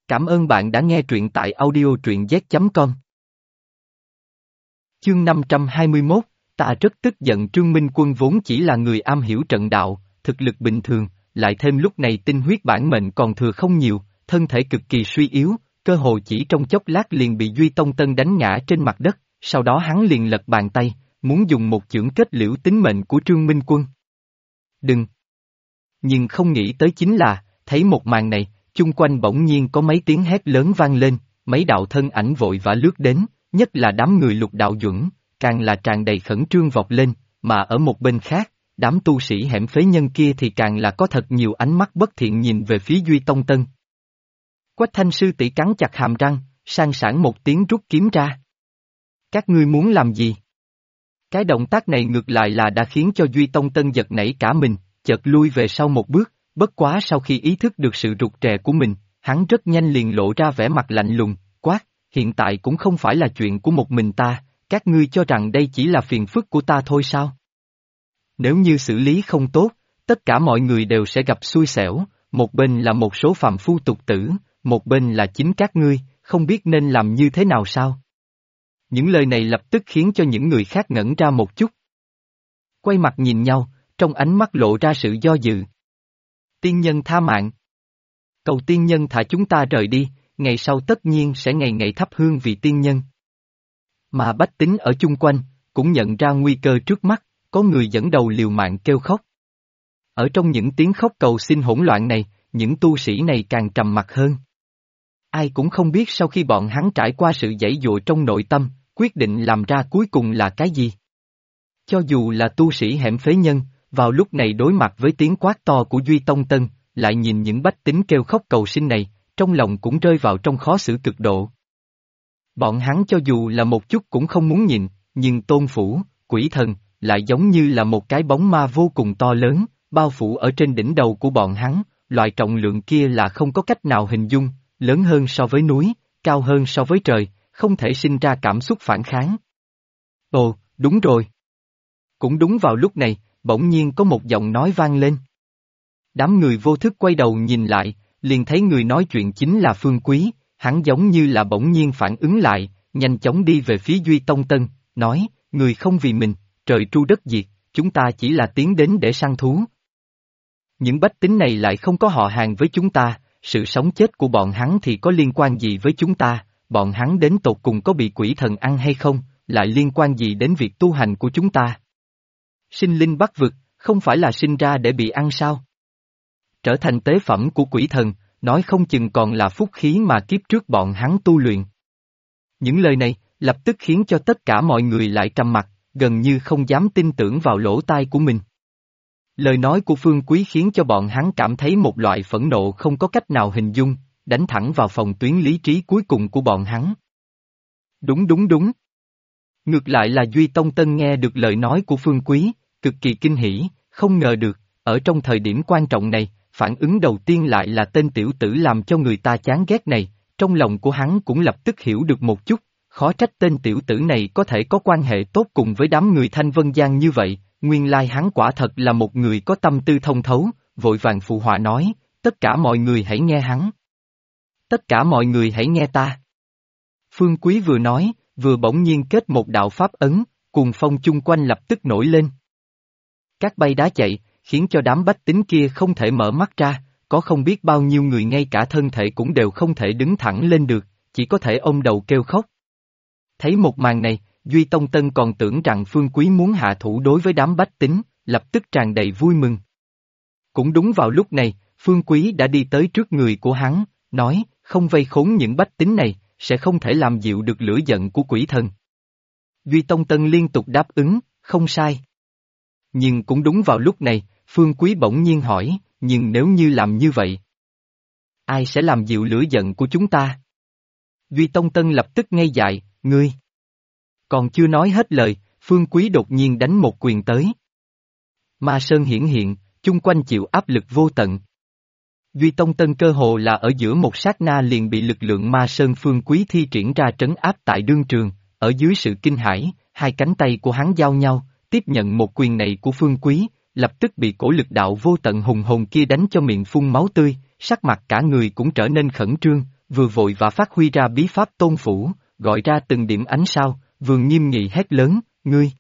Cảm ơn bạn đã nghe truyện tại audio truyện z.com. Chương 521, ta rất tức giận. Trương Minh Quân vốn chỉ là người am hiểu trận đạo, thực lực bình thường, lại thêm lúc này tinh huyết bản mệnh còn thừa không nhiều, thân thể cực kỳ suy yếu, cơ hồ chỉ trong chốc lát liền bị Duy Tông Tân đánh ngã trên mặt đất, sau đó hắn liền lật bàn tay, muốn dùng một chưởng kết liễu tính mệnh của Trương Minh Quân. Đừng! Nhưng không nghĩ tới chính là, thấy một màn này, chung quanh bỗng nhiên có mấy tiếng hét lớn vang lên, mấy đạo thân ảnh vội vã lướt đến, nhất là đám người Lục Đạo Duẩn, càng là tràn đầy khẩn trương vọt lên, mà ở một bên khác, đám tu sĩ hẻm phế nhân kia thì càng là có thật nhiều ánh mắt bất thiện nhìn về phía Duy Tông Tân. Quách Thanh sư tỷ cắn chặt hàm răng, sang sảng một tiếng rút kiếm ra. Các ngươi muốn làm gì? Cái động tác này ngược lại là đã khiến cho Duy Tông Tân giật nảy cả mình, chợt lui về sau một bước, bất quá sau khi ý thức được sự rụt rè của mình, hắn rất nhanh liền lộ ra vẻ mặt lạnh lùng, quát, hiện tại cũng không phải là chuyện của một mình ta, các ngươi cho rằng đây chỉ là phiền phức của ta thôi sao? Nếu như xử lý không tốt, tất cả mọi người đều sẽ gặp xui xẻo, một bên là một số phàm phu tục tử, một bên là chính các ngươi, không biết nên làm như thế nào sao? Những lời này lập tức khiến cho những người khác ngẩn ra một chút. Quay mặt nhìn nhau, trong ánh mắt lộ ra sự do dự. Tiên nhân tha mạng. Cầu tiên nhân thả chúng ta rời đi, ngày sau tất nhiên sẽ ngày ngày thắp hương vì tiên nhân. Mà bách tính ở chung quanh, cũng nhận ra nguy cơ trước mắt, có người dẫn đầu liều mạng kêu khóc. Ở trong những tiếng khóc cầu xin hỗn loạn này, những tu sĩ này càng trầm mặc hơn. Ai cũng không biết sau khi bọn hắn trải qua sự giãy dụa trong nội tâm, quyết định làm ra cuối cùng là cái gì. Cho dù là tu sĩ hẻm phế nhân, vào lúc này đối mặt với tiếng quát to của Duy Tông Tân, lại nhìn những bách tính kêu khóc cầu xin này, trong lòng cũng rơi vào trong khó xử cực độ. Bọn hắn cho dù là một chút cũng không muốn nhìn, nhưng tôn phủ, quỷ thần, lại giống như là một cái bóng ma vô cùng to lớn, bao phủ ở trên đỉnh đầu của bọn hắn, loại trọng lượng kia là không có cách nào hình dung, lớn hơn so với núi, cao hơn so với trời, không thể sinh ra cảm xúc phản kháng. Ồ, đúng rồi. Cũng đúng vào lúc này, bỗng nhiên có một giọng nói vang lên. Đám người vô thức quay đầu nhìn lại, liền thấy người nói chuyện chính là Phương Quý, hắn giống như là bỗng nhiên phản ứng lại, nhanh chóng đi về phía Duy Tông Tân, nói, người không vì mình, trời tru đất diệt, chúng ta chỉ là tiến đến để săn thú. Những bách tính này lại không có họ hàng với chúng ta, sự sống chết của bọn hắn thì có liên quan gì với chúng ta, bọn hắn đến tột cùng có bị quỷ thần ăn hay không, lại liên quan gì đến việc tu hành của chúng ta. Sinh linh bắt vực, không phải là sinh ra để bị ăn sao? Trở thành tế phẩm của quỷ thần, nói không chừng còn là phúc khí mà kiếp trước bọn hắn tu luyện. Những lời này, lập tức khiến cho tất cả mọi người lại trầm mặc, gần như không dám tin tưởng vào lỗ tai của mình. Lời nói của Phương Quý khiến cho bọn hắn cảm thấy một loại phẫn nộ không có cách nào hình dung, đánh thẳng vào phòng tuyến lý trí cuối cùng của bọn hắn. Đúng đúng đúng. Ngược lại là Duy Tông Tân nghe được lời nói của Phương Quý, cực kỳ kinh hỉ, không ngờ được, ở trong thời điểm quan trọng này, phản ứng đầu tiên lại là tên tiểu tử làm cho người ta chán ghét này, trong lòng của hắn cũng lập tức hiểu được một chút, khó trách tên tiểu tử này có thể có quan hệ tốt cùng với đám người Thanh Vân Giang như vậy, nguyên lai hắn quả thật là một người có tâm tư thông thấu, vội vàng phụ họa nói, tất cả mọi người hãy nghe hắn. Tất cả mọi người hãy nghe ta. Phương Quý vừa nói, vừa bỗng nhiên kết một đạo pháp ấn, cuồng phong chung quanh lập tức nổi lên. Các bay đá chạy, khiến cho đám bách tính kia không thể mở mắt ra, có không biết bao nhiêu người ngay cả thân thể cũng đều không thể đứng thẳng lên được, chỉ có thể ôm đầu kêu khóc. Thấy một màn này, Duy Tông Tân còn tưởng rằng Phương Quý muốn hạ thủ đối với đám bách tính, lập tức tràn đầy vui mừng. Cũng đúng vào lúc này, Phương Quý đã đi tới trước người của hắn, nói, không vây khốn những bách tính này, sẽ không thể làm dịu được lửa giận của quỷ thần. Duy Tông Tân liên tục đáp ứng, không sai. Nhưng cũng đúng vào lúc này, Phương Quý bỗng nhiên hỏi, nhưng nếu như làm như vậy, ai sẽ làm dịu lửa giận của chúng ta? Duy Tông Tân lập tức ngây dại, ngươi. Còn chưa nói hết lời, Phương Quý đột nhiên đánh một quyền tới. Ma Sơn hiển hiện, chung quanh chịu áp lực vô tận. Duy Tông Tân cơ hồ là ở giữa một sát na liền bị lực lượng Ma Sơn Phương Quý thi triển ra trấn áp tại đương trường, ở dưới sự kinh hãi, hai cánh tay của hắn giao nhau, tiếp nhận một quyền này của Phương Quý, lập tức bị cổ lực đạo vô tận hùng hồn kia đánh cho miệng phun máu tươi, sắc mặt cả người cũng trở nên khẩn trương, vừa vội vã phát huy ra bí pháp tôn phủ, gọi ra từng điểm ánh sao, vừa nghiêm nghị hét lớn, ngươi.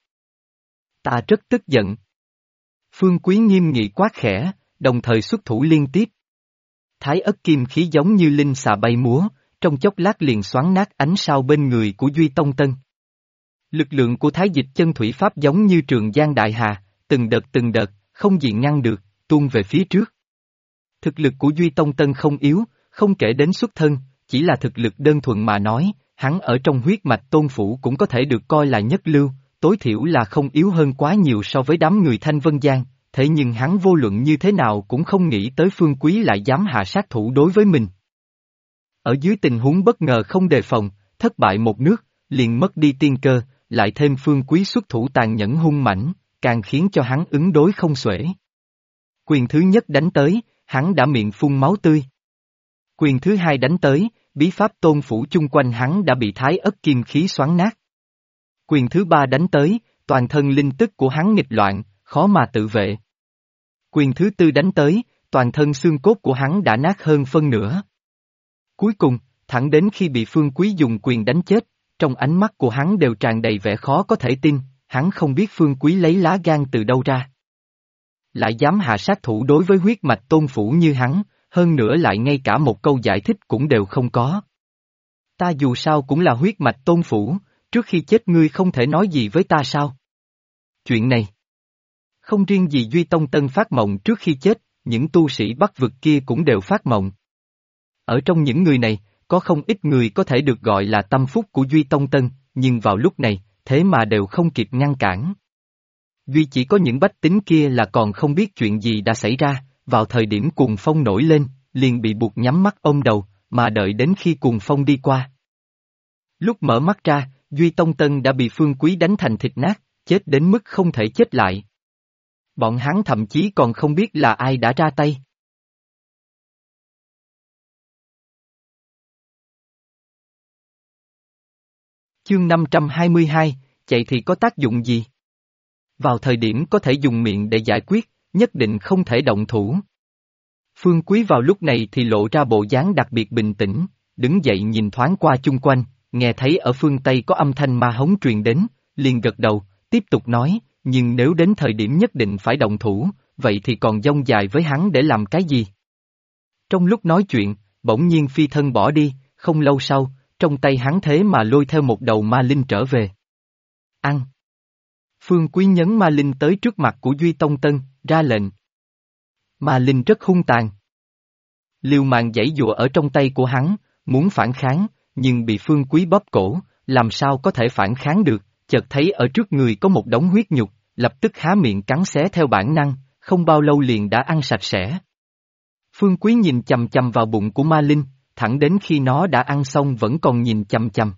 Ta rất tức giận. Phương Quý nghiêm nghị quát khẽ, đồng thời xuất thủ liên tiếp. Thái ất kim khí giống như linh xà bay múa, trong chốc lát liền xoắn nát ánh sao bên người của Duy Tông Tân. Lực lượng của Thái Dịch chân thủy pháp giống như trường giang đại hà, từng đợt, không gì ngăn được, tuôn về phía trước. Thực lực của Duy Tông Tân không yếu, không kể đến xuất thân, chỉ là thực lực đơn thuần mà nói, hắn ở trong huyết mạch tôn phủ cũng có thể được coi là nhất lưu, tối thiểu là không yếu hơn quá nhiều so với đám người Thanh Vân Giang, thế nhưng hắn vô luận như thế nào cũng không nghĩ tới Phương Quý lại dám hạ sát thủ đối với mình. Ở dưới tình huống bất ngờ không đề phòng, thất bại một nước, liền mất đi tiên cơ, lại thêm Phương Quý xuất thủ tàn nhẫn hung mãnh, càng khiến cho hắn ứng đối không xuể. Quyền thứ nhất đánh tới, hắn đã miệng phun máu tươi. Quyền thứ hai đánh tới, bí pháp tôn phủ chung quanh hắn đã bị thái ất kim khí xoắn nát. Quyền thứ ba đánh tới, toàn thân linh tức của hắn nghịch loạn, khó mà tự vệ. Quyền thứ tư đánh tới, toàn thân xương cốt của hắn đã nát hơn phân nửa. Cuối cùng, thẳng đến khi bị Phương Quý dùng quyền đánh chết, trong ánh mắt của hắn đều tràn đầy vẻ khó có thể tin, hắn không biết Phương Quý lấy lá gan từ đâu ra. Lại dám hạ sát thủ đối với huyết mạch tôn phủ như hắn, hơn nữa lại ngay cả một câu giải thích cũng đều không có. Ta dù sao cũng là huyết mạch tôn phủ, trước khi chết ngươi không thể nói gì với ta sao? Chuyện này, không riêng gì Duy Tông Tân phát mộng trước khi chết, những tu sĩ Bắc vực kia cũng đều phát mộng. Ở trong những người này, có không ít người có thể được gọi là tâm phúc của Duy Tông Tân, nhưng vào lúc này, thế mà đều không kịp ngăn cản. Duy chỉ có những bách tính kia là còn không biết chuyện gì đã xảy ra, vào thời điểm cuồng phong nổi lên, liền bị buộc nhắm mắt ôm đầu, mà đợi đến khi cuồng phong đi qua. Lúc mở mắt ra, Duy Tông Tân đã bị Phương Quý đánh thành thịt nát, chết đến mức không thể chết lại. Bọn hắn thậm chí còn không biết là ai đã ra tay. Chương 522, chạy thì có tác dụng gì? Vào thời điểm có thể dùng miệng để giải quyết, nhất định không thể động thủ. Phương Quý vào lúc này thì lộ ra bộ dáng đặc biệt bình tĩnh, đứng dậy nhìn thoáng qua chung quanh, nghe thấy ở phương Tây có âm thanh ma hống truyền đến, liền gật đầu, tiếp tục nói, nhưng nếu đến thời điểm nhất định phải động thủ, vậy thì còn dông dài với hắn để làm cái gì? Trong lúc nói chuyện, bỗng nhiên phi thân bỏ đi, không lâu sau, trong tay hắn thế mà lôi theo một đầu ma linh trở về. Ăn! Phương Quý nhấn ma linh tới trước mặt của Duy Tông Tân, ra lệnh. Ma linh rất hung tàn. Liều mạng giãy giụa ở trong tay của hắn, muốn phản kháng, nhưng bị Phương Quý bóp cổ, làm sao có thể phản kháng được, chợt thấy ở trước người có một đống huyết nhục, lập tức há miệng cắn xé theo bản năng, không bao lâu liền đã ăn sạch sẽ. Phương Quý nhìn chằm chằm vào bụng của ma linh, thẳng đến khi nó đã ăn xong vẫn còn nhìn chằm chằm.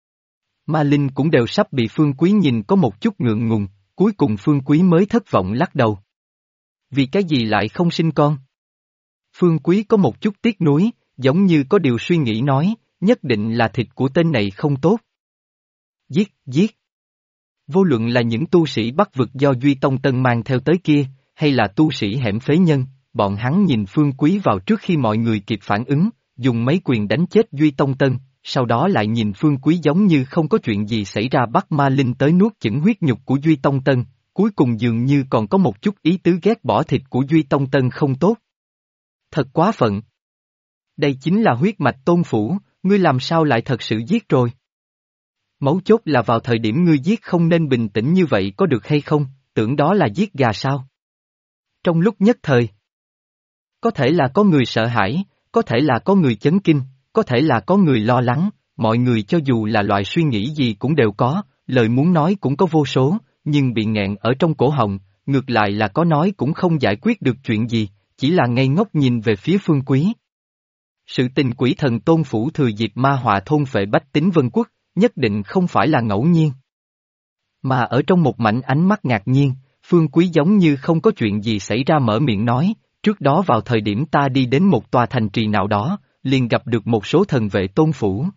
Ma linh cũng đều sắp bị Phương Quý nhìn có một chút ngượng ngùng, cuối cùng Phương Quý mới thất vọng lắc đầu. Vì cái gì lại không sinh con? Phương Quý có một chút tiếc nuối, giống như có điều suy nghĩ nói, nhất định là thịt của tên này không tốt. Giết, giết. Vô luận là những tu sĩ Bắc vực do Duy Tông Tân mang theo tới kia, hay là tu sĩ hẻm phế nhân, bọn hắn nhìn Phương Quý vào trước khi mọi người kịp phản ứng, dùng mấy quyền đánh chết Duy Tông Tân, sau đó lại nhìn Phương Quý giống như không có chuyện gì xảy ra bắt ma linh tới nuốt chửng huyết nhục của Duy Tông Tân, cuối cùng dường như còn có một chút ý tứ ghét bỏ thịt của Duy Tông Tân không tốt. Thật quá phận. Đây chính là huyết mạch tôn phủ, ngươi làm sao lại thật sự giết rồi? Mấu chốt là vào thời điểm ngươi giết không nên bình tĩnh như vậy có được hay không, tưởng đó là giết gà sao? Trong lúc nhất thời, có thể là có người sợ hãi, có thể là có người chấn kinh, có thể là có người lo lắng, mọi người cho dù là loại suy nghĩ gì cũng đều có, lời muốn nói cũng có vô số, nhưng bị nghẹn ở trong cổ họng, ngược lại là có nói cũng không giải quyết được chuyện gì, chỉ là ngây ngốc nhìn về phía Phương Quý. Sự tình quỷ thần tôn phủ thừa dịp ma họa thôn phệ bách tính Vân Quốc, nhất định không phải là ngẫu nhiên. Mà ở trong một mảnh ánh mắt ngạc nhiên, Phương Quý giống như không có chuyện gì xảy ra mở miệng nói, trước đó vào thời điểm ta đi đến một tòa thành trì nào đó, liền gặp được một số thần vệ tôn phủ.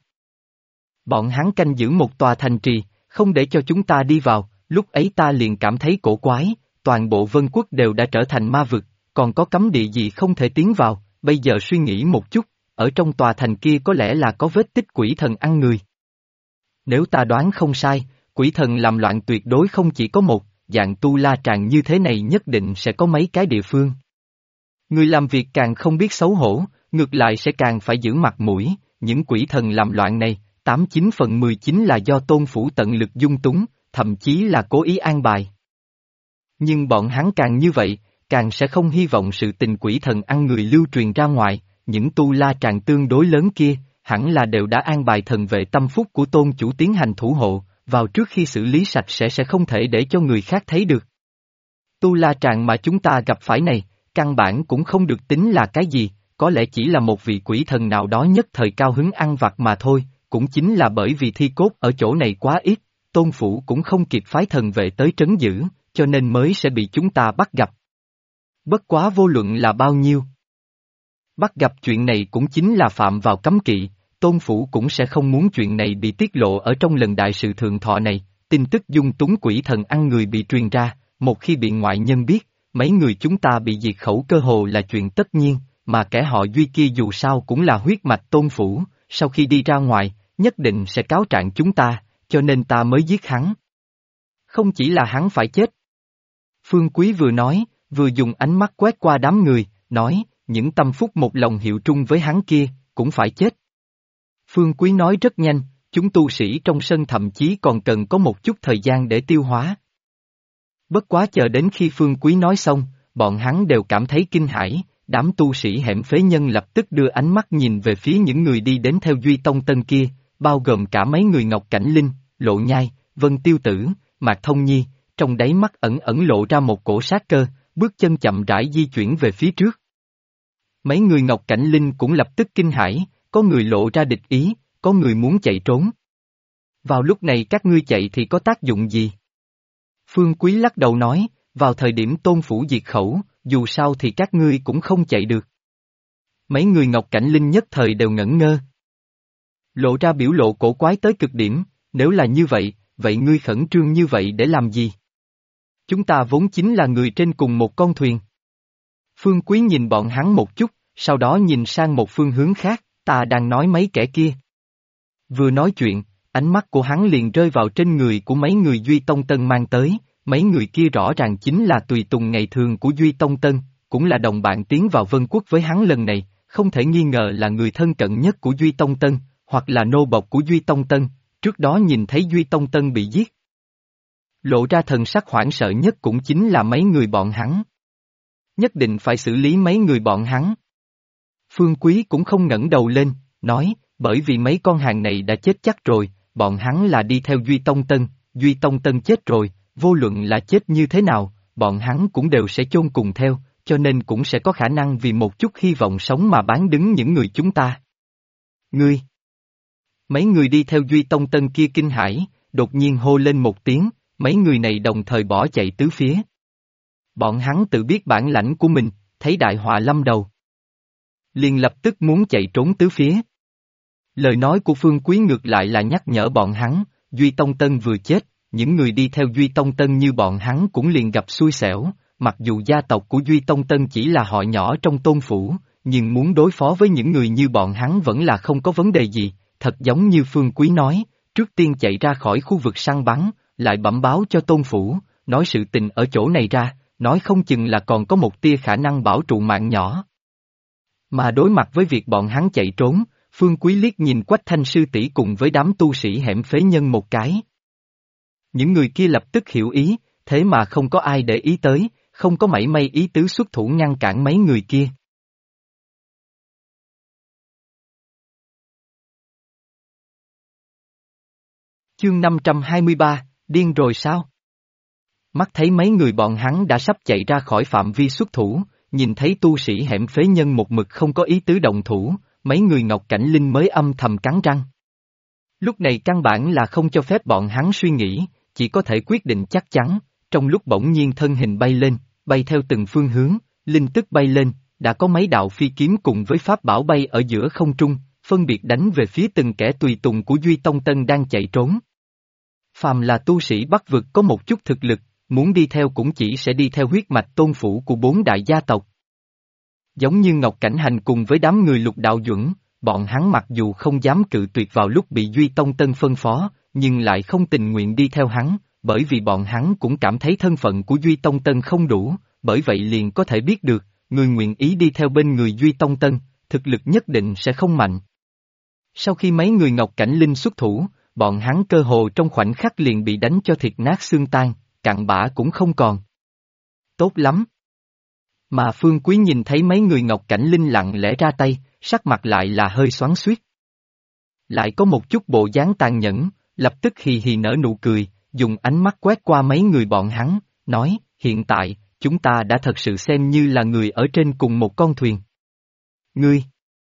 Bọn hắn canh giữ một tòa thành trì, không để cho chúng ta đi vào, lúc ấy ta liền cảm thấy cổ quái, toàn bộ Vân Quốc đều đã trở thành ma vực, còn có cấm địa gì không thể tiến vào, bây giờ suy nghĩ một chút, ở trong tòa thành kia có lẽ là có vết tích quỷ thần ăn người. Nếu ta đoán không sai, quỷ thần làm loạn tuyệt đối không chỉ có một, dạng tu la tràng như thế này nhất định sẽ có mấy cái địa phương. Người làm việc càng không biết xấu hổ, ngược lại sẽ càng phải giữ mặt mũi, những quỷ thần làm loạn này, 89/10 là do tôn phủ tận lực dung túng, thậm chí là cố ý an bài. Nhưng bọn hắn càng như vậy, càng sẽ không hy vọng sự tình quỷ thần ăn người lưu truyền ra ngoài, những tu la tràng tương đối lớn kia, hẳn là đều đã an bài thần vệ tâm phúc của tôn chủ tiến hành thủ hộ, vào trước khi xử lý sạch sẽ không thể để cho người khác thấy được. Tu la tràng mà chúng ta gặp phải này, căn bản cũng không được tính là cái gì, có lẽ chỉ là một vị quỷ thần nào đó nhất thời cao hứng ăn vặt mà thôi, cũng chính là bởi vì thi cốt ở chỗ này quá ít, tôn phủ cũng không kịp phái thần vệ tới trấn giữ, cho nên mới sẽ bị chúng ta bắt gặp. Bất quá vô luận là bao nhiêu. Bắt gặp chuyện này cũng chính là phạm vào cấm kỵ, tôn phủ cũng sẽ không muốn chuyện này bị tiết lộ ở trong lần đại sự thượng thọ này, tin tức dung túng quỷ thần ăn người bị truyền ra, một khi bị ngoại nhân biết, mấy người chúng ta bị diệt khẩu cơ hồ là chuyện tất nhiên, mà kẻ họ Duy kia dù sao cũng là huyết mạch tôn phủ, sau khi đi ra ngoài, nhất định sẽ cáo trạng chúng ta, cho nên ta mới giết hắn. Không chỉ là hắn phải chết. Phương Quý vừa nói, vừa dùng ánh mắt quét qua đám người, nói, những tâm phúc một lòng hiệu trung với hắn kia, cũng phải chết. Phương Quý nói rất nhanh, chúng tu sĩ trong sân thậm chí còn cần có một chút thời gian để tiêu hóa. Bất quá chờ đến khi Phương Quý nói xong, bọn hắn đều cảm thấy kinh hãi, đám tu sĩ hẻm phế nhân lập tức đưa ánh mắt nhìn về phía những người đi đến theo Duy Tông Tân kia, bao gồm cả mấy người Ngọc Cảnh Linh, Lộ Nhai, Vân Tiêu Tử, Mạc Thông Nhi, trong đáy mắt ẩn ẩn lộ ra một cổ sát cơ, bước chân chậm rãi di chuyển về phía trước. Mấy người Ngọc Cảnh Linh cũng lập tức kinh hãi, có người lộ ra địch ý, có người muốn chạy trốn. Vào lúc này các ngươi chạy thì có tác dụng gì? Phương Quý lắc đầu nói, vào thời điểm tôn phủ diệt khẩu, dù sao thì các ngươi cũng không chạy được. Mấy người Ngọc Cảnh Linh nhất thời đều ngẩn ngơ. Lộ ra biểu lộ cổ quái tới cực điểm, nếu là như vậy, vậy ngươi khẩn trương như vậy để làm gì? Chúng ta vốn chính là người trên cùng một con thuyền. Phương Quý nhìn bọn hắn một chút, sau đó nhìn sang một phương hướng khác, ta đang nói mấy kẻ kia. Vừa nói chuyện, ánh mắt của hắn liền rơi vào trên người của mấy người Duy Tông Tân mang tới, mấy người kia rõ ràng chính là tùy tùng ngày thường của Duy Tông Tân, cũng là đồng bạn tiến vào Vân Quốc với hắn lần này, không thể nghi ngờ là người thân cận nhất của Duy Tông Tân, hoặc là nô bộc của Duy Tông Tân, trước đó nhìn thấy Duy Tông Tân bị giết. Lộ ra thần sắc hoảng sợ nhất cũng chính là mấy người bọn hắn. Nhất định phải xử lý mấy người bọn hắn. Phương Quý cũng không ngẩng đầu lên, nói, bởi vì mấy con hàng này đã chết chắc rồi, bọn hắn là đi theo Duy Tông Tân chết rồi, vô luận là chết như thế nào, bọn hắn cũng đều sẽ chôn cùng theo, cho nên cũng sẽ có khả năng vì một chút hy vọng sống mà bán đứng những người chúng ta. Ngươi! Mấy người đi theo Duy Tông Tân kia kinh hãi, đột nhiên hô lên một tiếng, mấy người này đồng thời bỏ chạy tứ phía. Bọn hắn tự biết bản lãnh của mình, thấy đại họa lâm đầu. Liền lập tức muốn chạy trốn tứ phía. Lời nói của Phương Quý ngược lại là nhắc nhở bọn hắn, Duy Tông Tân vừa chết, những người đi theo Duy Tông Tân như bọn hắn cũng liền gặp xui xẻo, mặc dù gia tộc của Duy Tông Tân chỉ là họ nhỏ trong tôn phủ, nhưng muốn đối phó với những người như bọn hắn vẫn là không có vấn đề gì, thật giống như Phương Quý nói, trước tiên chạy ra khỏi khu vực săn bắn, lại bẩm báo cho tôn phủ, nói sự tình ở chỗ này ra, nói không chừng là còn có một tia khả năng bảo trụ mạng nhỏ. Mà đối mặt với việc bọn hắn chạy trốn, Phương Quý liếc nhìn Quách Thanh sư tỷ cùng với đám tu sĩ hẻm phế nhân một cái. Những người kia lập tức hiểu ý, thế mà không có ai để ý tới, không có mảy may ý tứ xuất thủ ngăn cản mấy người kia. Chương 523, điên rồi sao? Mắt thấy mấy người bọn hắn đã sắp chạy ra khỏi phạm vi xuất thủ, nhìn thấy tu sĩ hẻm phế nhân một mực không có ý tứ động thủ, mấy người Ngọc Cảnh Linh mới âm thầm cắn răng. Lúc này căn bản là không cho phép bọn hắn suy nghĩ, chỉ có thể quyết định chắc chắn, trong lúc bỗng nhiên thân hình bay lên, bay theo từng phương hướng, linh tức bay lên, đã có mấy đạo phi kiếm cùng với pháp bảo bay ở giữa không trung, phân biệt đánh về phía từng kẻ tùy tùng của Duy Tông Tân đang chạy trốn. Phàm là tu sĩ Bắc vực có một chút thực lực, muốn đi theo cũng chỉ sẽ đi theo huyết mạch tôn phủ của bốn đại gia tộc. Giống như Ngọc Cảnh Hành cùng với đám người Lục Đạo Duẩn, bọn hắn mặc dù không dám cự tuyệt vào lúc bị Duy Tông Tân phân phó, nhưng lại không tình nguyện đi theo hắn, bởi vì bọn hắn cũng cảm thấy thân phận của Duy Tông Tân không đủ, bởi vậy liền có thể biết được, người nguyện ý đi theo bên người Duy Tông Tân, thực lực nhất định sẽ không mạnh. Sau khi mấy người Ngọc Cảnh Linh xuất thủ, bọn hắn cơ hồ trong khoảnh khắc liền bị đánh cho thịt nát xương tan, cặn bã cũng không còn. Tốt lắm. Mà Phương Quý nhìn thấy mấy người Ngọc Cảnh Linh lặng lẽ ra tay, sắc mặt lại là hơi xoắn xuýt. Lại có một chút bộ dáng tàn nhẫn, lập tức hì hì nở nụ cười, dùng ánh mắt quét qua mấy người bọn hắn, nói, hiện tại, chúng ta đã thật sự xem như là người ở trên cùng một con thuyền. Ngươi!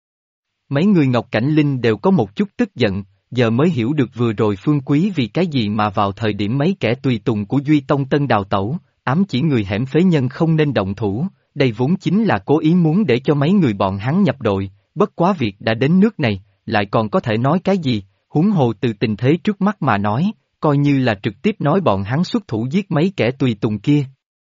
Mấy người Ngọc Cảnh Linh đều có một chút tức giận, giờ mới hiểu được vừa rồi Phương Quý vì cái gì mà vào thời điểm mấy kẻ tùy tùng của Duy Tông Tân đào tẩu, ám chỉ người hẻm phế nhân không nên động thủ, đây vốn chính là cố ý muốn để cho mấy người bọn hắn nhập đội, bất quá việc đã đến nước này, lại còn có thể nói cái gì, huống hồ từ tình thế trước mắt mà nói, coi như là trực tiếp nói bọn hắn xuất thủ giết mấy kẻ tùy tùng kia.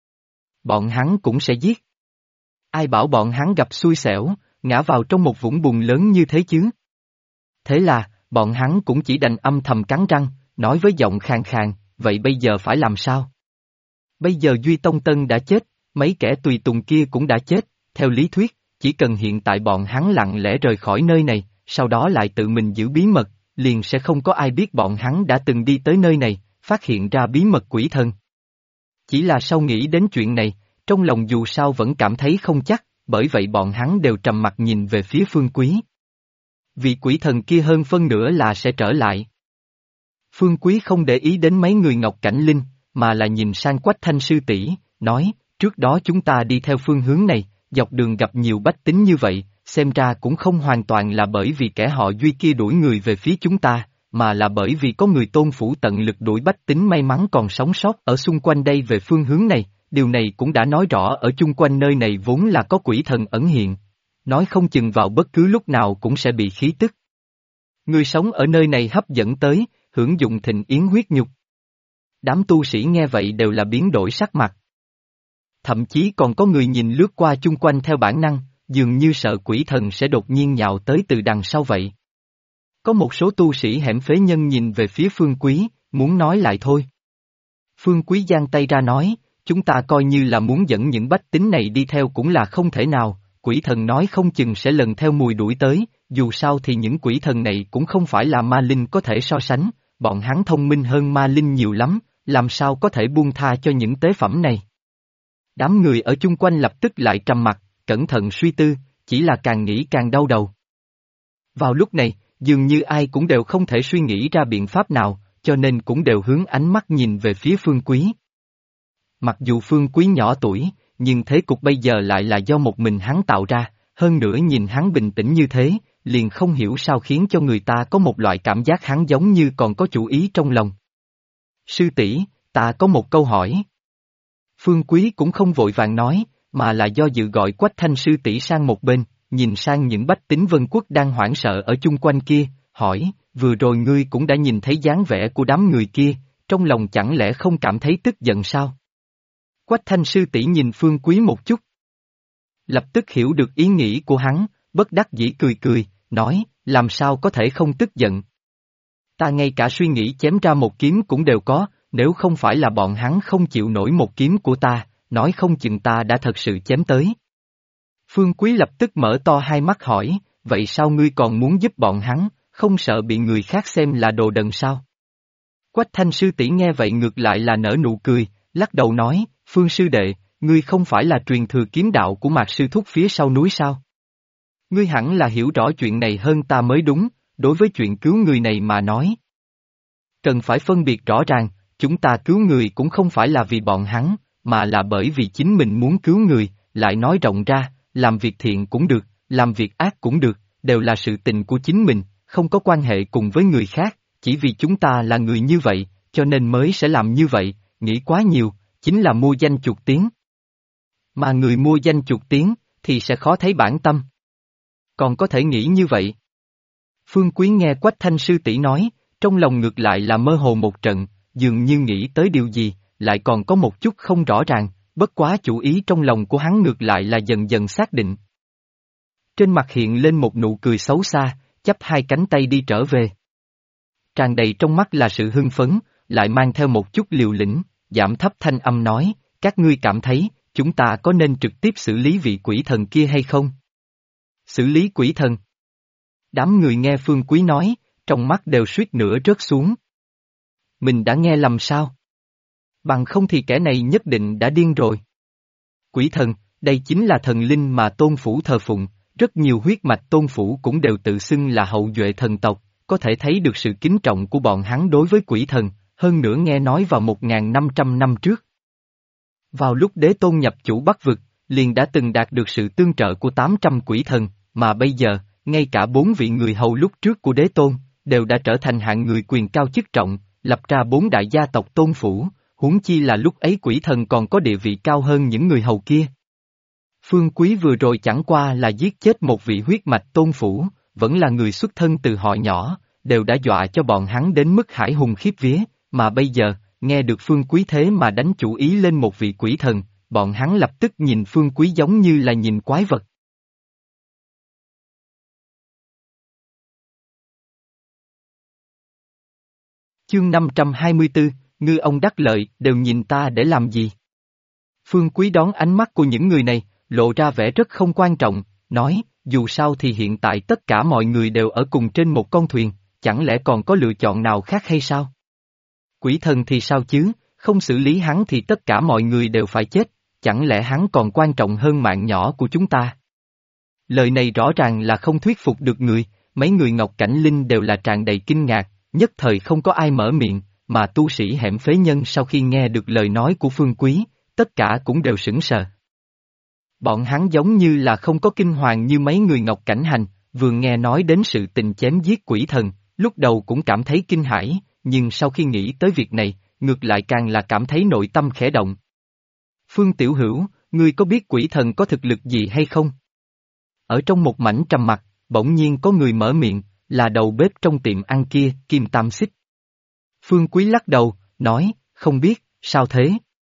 Bọn hắn cũng sẽ giết. Ai bảo bọn hắn gặp xui xẻo, ngã vào trong một vũng bùn lớn như thế chứ? Thế là, bọn hắn cũng chỉ đành âm thầm cắn răng, nói với giọng khàn khàn, vậy bây giờ phải làm sao? Bây giờ Duy Tông Tân đã chết, mấy kẻ tùy tùng kia cũng đã chết, theo lý thuyết, chỉ cần hiện tại bọn hắn lặng lẽ rời khỏi nơi này, sau đó lại tự mình giữ bí mật, liền sẽ không có ai biết bọn hắn đã từng đi tới nơi này, phát hiện ra bí mật quỷ thần. Chỉ là sau nghĩ đến chuyện này, trong lòng dù sao vẫn cảm thấy không chắc, bởi vậy bọn hắn đều trầm mặt nhìn về phía Phương Quý. Vì quỷ thần kia hơn phân nửa là sẽ trở lại. Phương Quý không để ý đến mấy người Ngọc Cảnh Linh, mà là nhìn sang Quách Thanh sư tỷ, nói, trước đó chúng ta đi theo phương hướng này, dọc đường gặp nhiều bách tính như vậy, xem ra cũng không hoàn toàn là bởi vì kẻ họ Duy kia đuổi người về phía chúng ta, mà là bởi vì có người Tôn Phủ tận lực đuổi bách tính may mắn còn sống sót ở xung quanh đây về phương hướng này, điều này cũng đã nói rõ ở chung quanh nơi này vốn là có quỷ thần ẩn hiện. Nói không chừng vào bất cứ lúc nào cũng sẽ bị khí tức. Người sống ở nơi này hấp dẫn tới, hưởng dụng thịnh yến huyết nhục. Đám tu sĩ nghe vậy đều là biến đổi sắc mặt. Thậm chí còn có người nhìn lướt qua chung quanh theo bản năng, dường như sợ quỷ thần sẽ đột nhiên nhào tới từ đằng sau vậy. Có một số tu sĩ hẻm phế nhân nhìn về phía Phương Quý, muốn nói lại thôi. Phương Quý giang tay ra nói, chúng ta coi như là muốn dẫn những bách tính này đi theo cũng là không thể nào, quỷ thần nói không chừng sẽ lần theo mùi đuổi tới, dù sao thì những quỷ thần này cũng không phải là ma linh có thể so sánh, bọn hắn thông minh hơn ma linh nhiều lắm, làm sao có thể buông tha cho những tế phẩm này. Đám người ở chung quanh lập tức lại trầm mặt, cẩn thận suy tư, chỉ là càng nghĩ càng đau đầu. Vào lúc này, dường như ai cũng đều không thể suy nghĩ ra biện pháp nào, cho nên cũng đều hướng ánh mắt nhìn về phía Phương Quý. Mặc dù Phương Quý nhỏ tuổi, nhưng thế cục bây giờ lại là do một mình hắn tạo ra, hơn nữa nhìn hắn bình tĩnh như thế, liền không hiểu sao khiến cho người ta có một loại cảm giác hắn giống như còn có chủ ý trong lòng. Sư tỷ, ta có một câu hỏi. Phương Quý cũng không vội vàng nói, mà là do dự gọi Quách Thanh sư tỷ sang một bên, nhìn sang những bách tính Vân Quốc đang hoảng sợ ở chung quanh kia, hỏi, vừa rồi ngươi cũng đã nhìn thấy dáng vẻ của đám người kia, trong lòng chẳng lẽ không cảm thấy tức giận sao? Quách Thanh sư tỷ nhìn Phương Quý một chút. Lập tức hiểu được ý nghĩ của hắn, bất đắc dĩ cười cười, nói, làm sao có thể không tức giận. Ta ngay cả suy nghĩ chém ra một kiếm cũng đều có, nếu không phải là bọn hắn không chịu nổi một kiếm của ta, nói không chừng ta đã thật sự chém tới. Phương Quý lập tức mở to hai mắt hỏi, vậy sao ngươi còn muốn giúp bọn hắn, không sợ bị người khác xem là đồ đần sao? Quách Thanh sư tỷ nghe vậy ngược lại là nở nụ cười, lắc đầu nói, Phương sư đệ, ngươi không phải là truyền thừa kiếm đạo của Mạc sư thúc phía sau núi sao? Ngươi hẳn là hiểu rõ chuyện này hơn ta mới đúng, đối với chuyện cứu người này mà nói. Cần phải phân biệt rõ ràng, chúng ta cứu người cũng không phải là vì bọn hắn, mà là bởi vì chính mình muốn cứu người, lại nói rộng ra, làm việc thiện cũng được, làm việc ác cũng được, đều là sự tình của chính mình, không có quan hệ cùng với người khác, chỉ vì chúng ta là người như vậy, cho nên mới sẽ làm như vậy, nghĩ quá nhiều, chính là mua danh chuộc tiếng. Mà người mua danh chuộc tiếng, thì sẽ khó thấy bản tâm. Còn có thể nghĩ như vậy. Phương Quý nghe Quách Thanh sư tỷ nói, trong lòng ngược lại là mơ hồ một trận, dường như nghĩ tới điều gì, lại còn có một chút không rõ ràng, bất quá chủ ý trong lòng của hắn ngược lại là dần dần xác định. Trên mặt hiện lên một nụ cười xấu xa, chắp hai cánh tay đi trở về. Tràn đầy trong mắt là sự hưng phấn, lại mang theo một chút liều lĩnh, giảm thấp thanh âm nói, các ngươi cảm thấy, chúng ta có nên trực tiếp xử lý vị quỷ thần kia hay không? Xử lý quỷ thần? Đám người nghe Phương Quý nói, trong mắt đều suýt nữa rớt xuống. Mình đã nghe lầm sao? Bằng không thì kẻ này nhất định đã điên rồi. Quỷ thần, đây chính là thần linh mà tôn phủ thờ phụng, rất nhiều huyết mạch tôn phủ cũng đều tự xưng là hậu duệ thần tộc, có thể thấy được sự kính trọng của bọn hắn đối với quỷ thần, hơn nữa nghe nói vào 1.500 năm trước. Vào lúc đế tôn nhập chủ Bắc vực, liền đã từng đạt được sự tương trợ của 800 quỷ thần, mà bây giờ, ngay cả 4 vị người hầu lúc trước của đế tôn, đều đã trở thành hạng người quyền cao chức trọng, lập ra 4 đại gia tộc tôn phủ, huống chi là lúc ấy quỷ thần còn có địa vị cao hơn những người hầu kia. Phương Quý vừa rồi chẳng qua là giết chết một vị huyết mạch tôn phủ, vẫn là người xuất thân từ họ nhỏ, đều đã dọa cho bọn hắn đến mức hải hùng khiếp vía, mà bây giờ, nghe được Phương Quý thế mà đánh chủ ý lên một vị quỷ thần, bọn hắn lập tức nhìn Phương Quý giống như là nhìn quái vật. Chương 524, ngư ông đắc lợi, đều nhìn ta để làm gì? Phương Quý đón ánh mắt của những người này, lộ ra vẻ rất không quan trọng, nói, dù sao thì hiện tại tất cả mọi người đều ở cùng trên một con thuyền, chẳng lẽ còn có lựa chọn nào khác hay sao? Quỷ thần thì sao chứ, không xử lý hắn thì tất cả mọi người đều phải chết, chẳng lẽ hắn còn quan trọng hơn mạng nhỏ của chúng ta? Lời này rõ ràng là không thuyết phục được người, mấy người Ngọc Cảnh Linh đều là tràn đầy kinh ngạc, nhất thời không có ai mở miệng, mà tu sĩ hẻm phế nhân sau khi nghe được lời nói của Phương Quý, tất cả cũng đều sững sờ. Bọn hắn giống như là không có kinh hoàng như mấy người Ngọc Cảnh Hành, vừa nghe nói đến sự tình chém giết quỷ thần, lúc đầu cũng cảm thấy kinh hãi, nhưng sau khi nghĩ tới việc này, ngược lại càng là cảm thấy nội tâm khẽ động. Phương Tiểu Hữu, ngươi có biết quỷ thần có thực lực gì hay không? Ở trong một mảnh trầm mặc, bỗng nhiên có người mở miệng, là đầu bếp trong tiệm ăn kia, Kim Tam Xích. Phương Quý lắc đầu, nói, không biết, sao thế?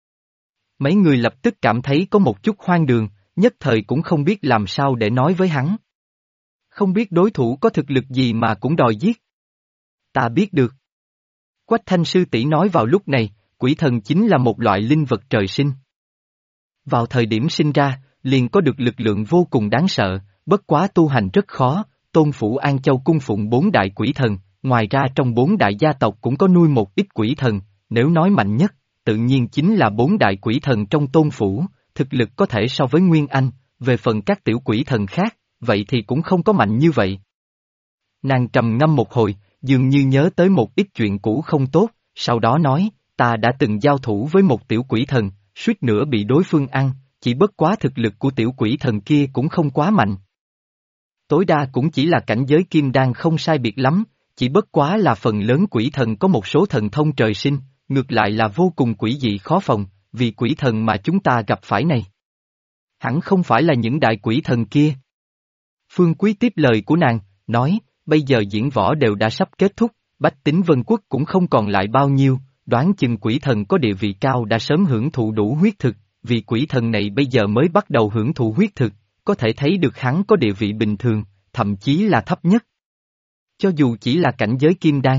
Mấy người lập tức cảm thấy có một chút hoang đường, nhất thời cũng không biết làm sao để nói với hắn. Không biết đối thủ có thực lực gì mà cũng đòi giết. Ta biết được. Quách Thanh sư tỷ nói vào lúc này, quỷ thần chính là một loại linh vật trời sinh. Vào thời điểm sinh ra, liền có được lực lượng vô cùng đáng sợ, bất quá tu hành rất khó, tôn phủ An Châu cung phụng 4 đại quỷ thần, ngoài ra trong 4 đại gia tộc cũng có nuôi một ít quỷ thần, nếu nói mạnh nhất, tự nhiên chính là 4 đại quỷ thần trong tôn phủ, thực lực có thể so với Nguyên Anh, về phần các tiểu quỷ thần khác, vậy thì cũng không có mạnh như vậy. Nàng trầm ngâm một hồi, dường như nhớ tới một ít chuyện cũ không tốt, sau đó nói, ta đã từng giao thủ với một tiểu quỷ thần, suýt nữa bị đối phương ăn, chỉ bất quá thực lực của tiểu quỷ thần kia cũng không quá mạnh. Tối đa cũng chỉ là cảnh giới kim đan không sai biệt lắm, chỉ bất quá là phần lớn quỷ thần có một số thần thông trời sinh, ngược lại là vô cùng quỷ dị khó phòng, vì quỷ thần mà chúng ta gặp phải này. Hẳn không phải là những đại quỷ thần kia. Phương Quý tiếp lời của nàng, nói, bây giờ diễn võ đều đã sắp kết thúc, bách tính Vân Quốc cũng không còn lại bao nhiêu, đoán chừng quỷ thần có địa vị cao đã sớm hưởng thụ đủ huyết thực, vì quỷ thần này bây giờ mới bắt đầu hưởng thụ huyết thực, có thể thấy được hắn có địa vị bình thường, thậm chí là thấp nhất. Cho dù chỉ là cảnh giới kim đan,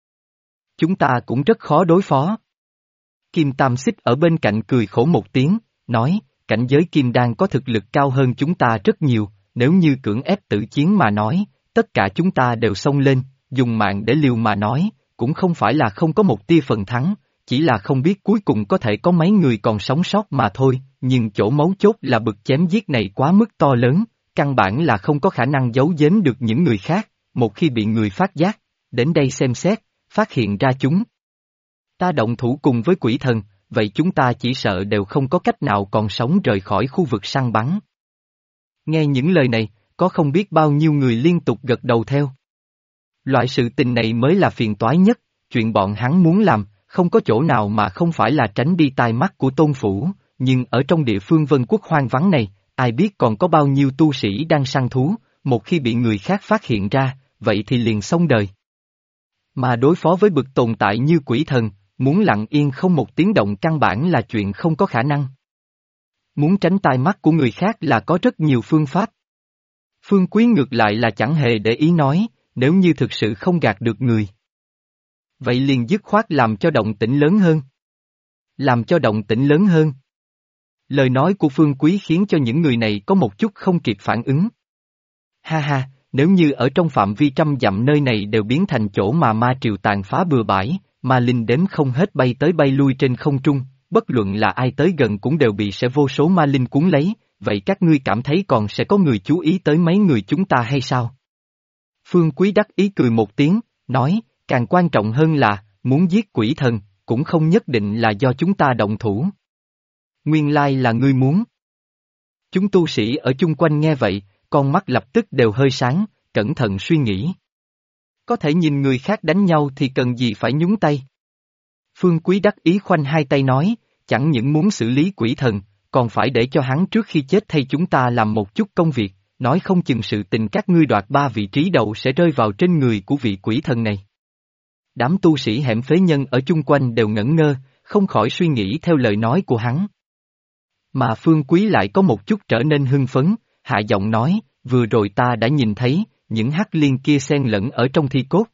chúng ta cũng rất khó đối phó. Kim Tam Xích ở bên cạnh cười khổ một tiếng, nói, cảnh giới kim đan có thực lực cao hơn chúng ta rất nhiều, nếu như cưỡng ép tử chiến mà nói, tất cả chúng ta đều xông lên, dùng mạng để liều mà nói, cũng không phải là không có một tia phần thắng, chỉ là không biết cuối cùng có thể có mấy người còn sống sót mà thôi, nhưng chỗ mấu chốt là bực chém giết này quá mức to lớn, căn bản là không có khả năng giấu giếm được những người khác, một khi bị người phát giác, đến đây xem xét, phát hiện ra chúng. Ta động thủ cùng với quỷ thần, vậy chúng ta chỉ sợ đều không có cách nào còn sống rời khỏi khu vực săn bắn. Nghe những lời này, có không biết bao nhiêu người liên tục gật đầu theo. Loại sự tình này mới là phiền toái nhất, chuyện bọn hắn muốn làm, không có chỗ nào mà không phải là tránh đi tai mắt của tôn phủ, nhưng ở trong địa phương Vân Quốc hoang vắng này, ai biết còn có bao nhiêu tu sĩ đang săn thú, một khi bị người khác phát hiện ra, vậy thì liền xong đời. Mà đối phó với bực tồn tại như quỷ thần, muốn lặng yên không một tiếng động căn bản là chuyện không có khả năng. Muốn tránh tai mắt của người khác là có rất nhiều phương pháp. Phương Quý ngược lại là chẳng hề để ý nói, nếu như thực sự không gạt được người. Vậy liền dứt khoát làm cho động tĩnh lớn hơn. Làm cho động tĩnh lớn hơn. Lời nói của Phương Quý khiến cho những người này có một chút không kịp phản ứng. Ha ha, nếu như ở trong phạm vi trăm dặm nơi này đều biến thành chỗ mà ma triều tàn phá bừa bãi, ma linh đếm không hết bay tới bay lui trên không trung, bất luận là ai tới gần cũng đều bị sẽ vô số ma linh cuốn lấy, vậy các ngươi cảm thấy còn sẽ có người chú ý tới mấy người chúng ta hay sao? Phương Quý đắc ý cười một tiếng, nói, càng quan trọng hơn là, muốn giết quỷ thần, cũng không nhất định là do chúng ta động thủ. Nguyên lai là ngươi muốn. Chúng tu sĩ ở chung quanh nghe vậy, con mắt lập tức đều hơi sáng, cẩn thận suy nghĩ. Có thể nhìn người khác đánh nhau thì cần gì phải nhúng tay. Phương Quý đắc ý khoanh hai tay nói, chẳng những muốn xử lý quỷ thần, còn phải để cho hắn trước khi chết thay chúng ta làm một chút công việc, nói không chừng sự tình các ngươi đoạt 3 vị trí đầu sẽ rơi vào trên người của vị quỷ thần này. Đám tu sĩ hẻm phế nhân ở chung quanh đều ngẩn ngơ, không khỏi suy nghĩ theo lời nói của hắn. Mà Phương Quý lại có một chút trở nên hưng phấn, hạ giọng nói, vừa rồi ta đã nhìn thấy, những hắc liên kia xen lẫn ở trong thi cốt.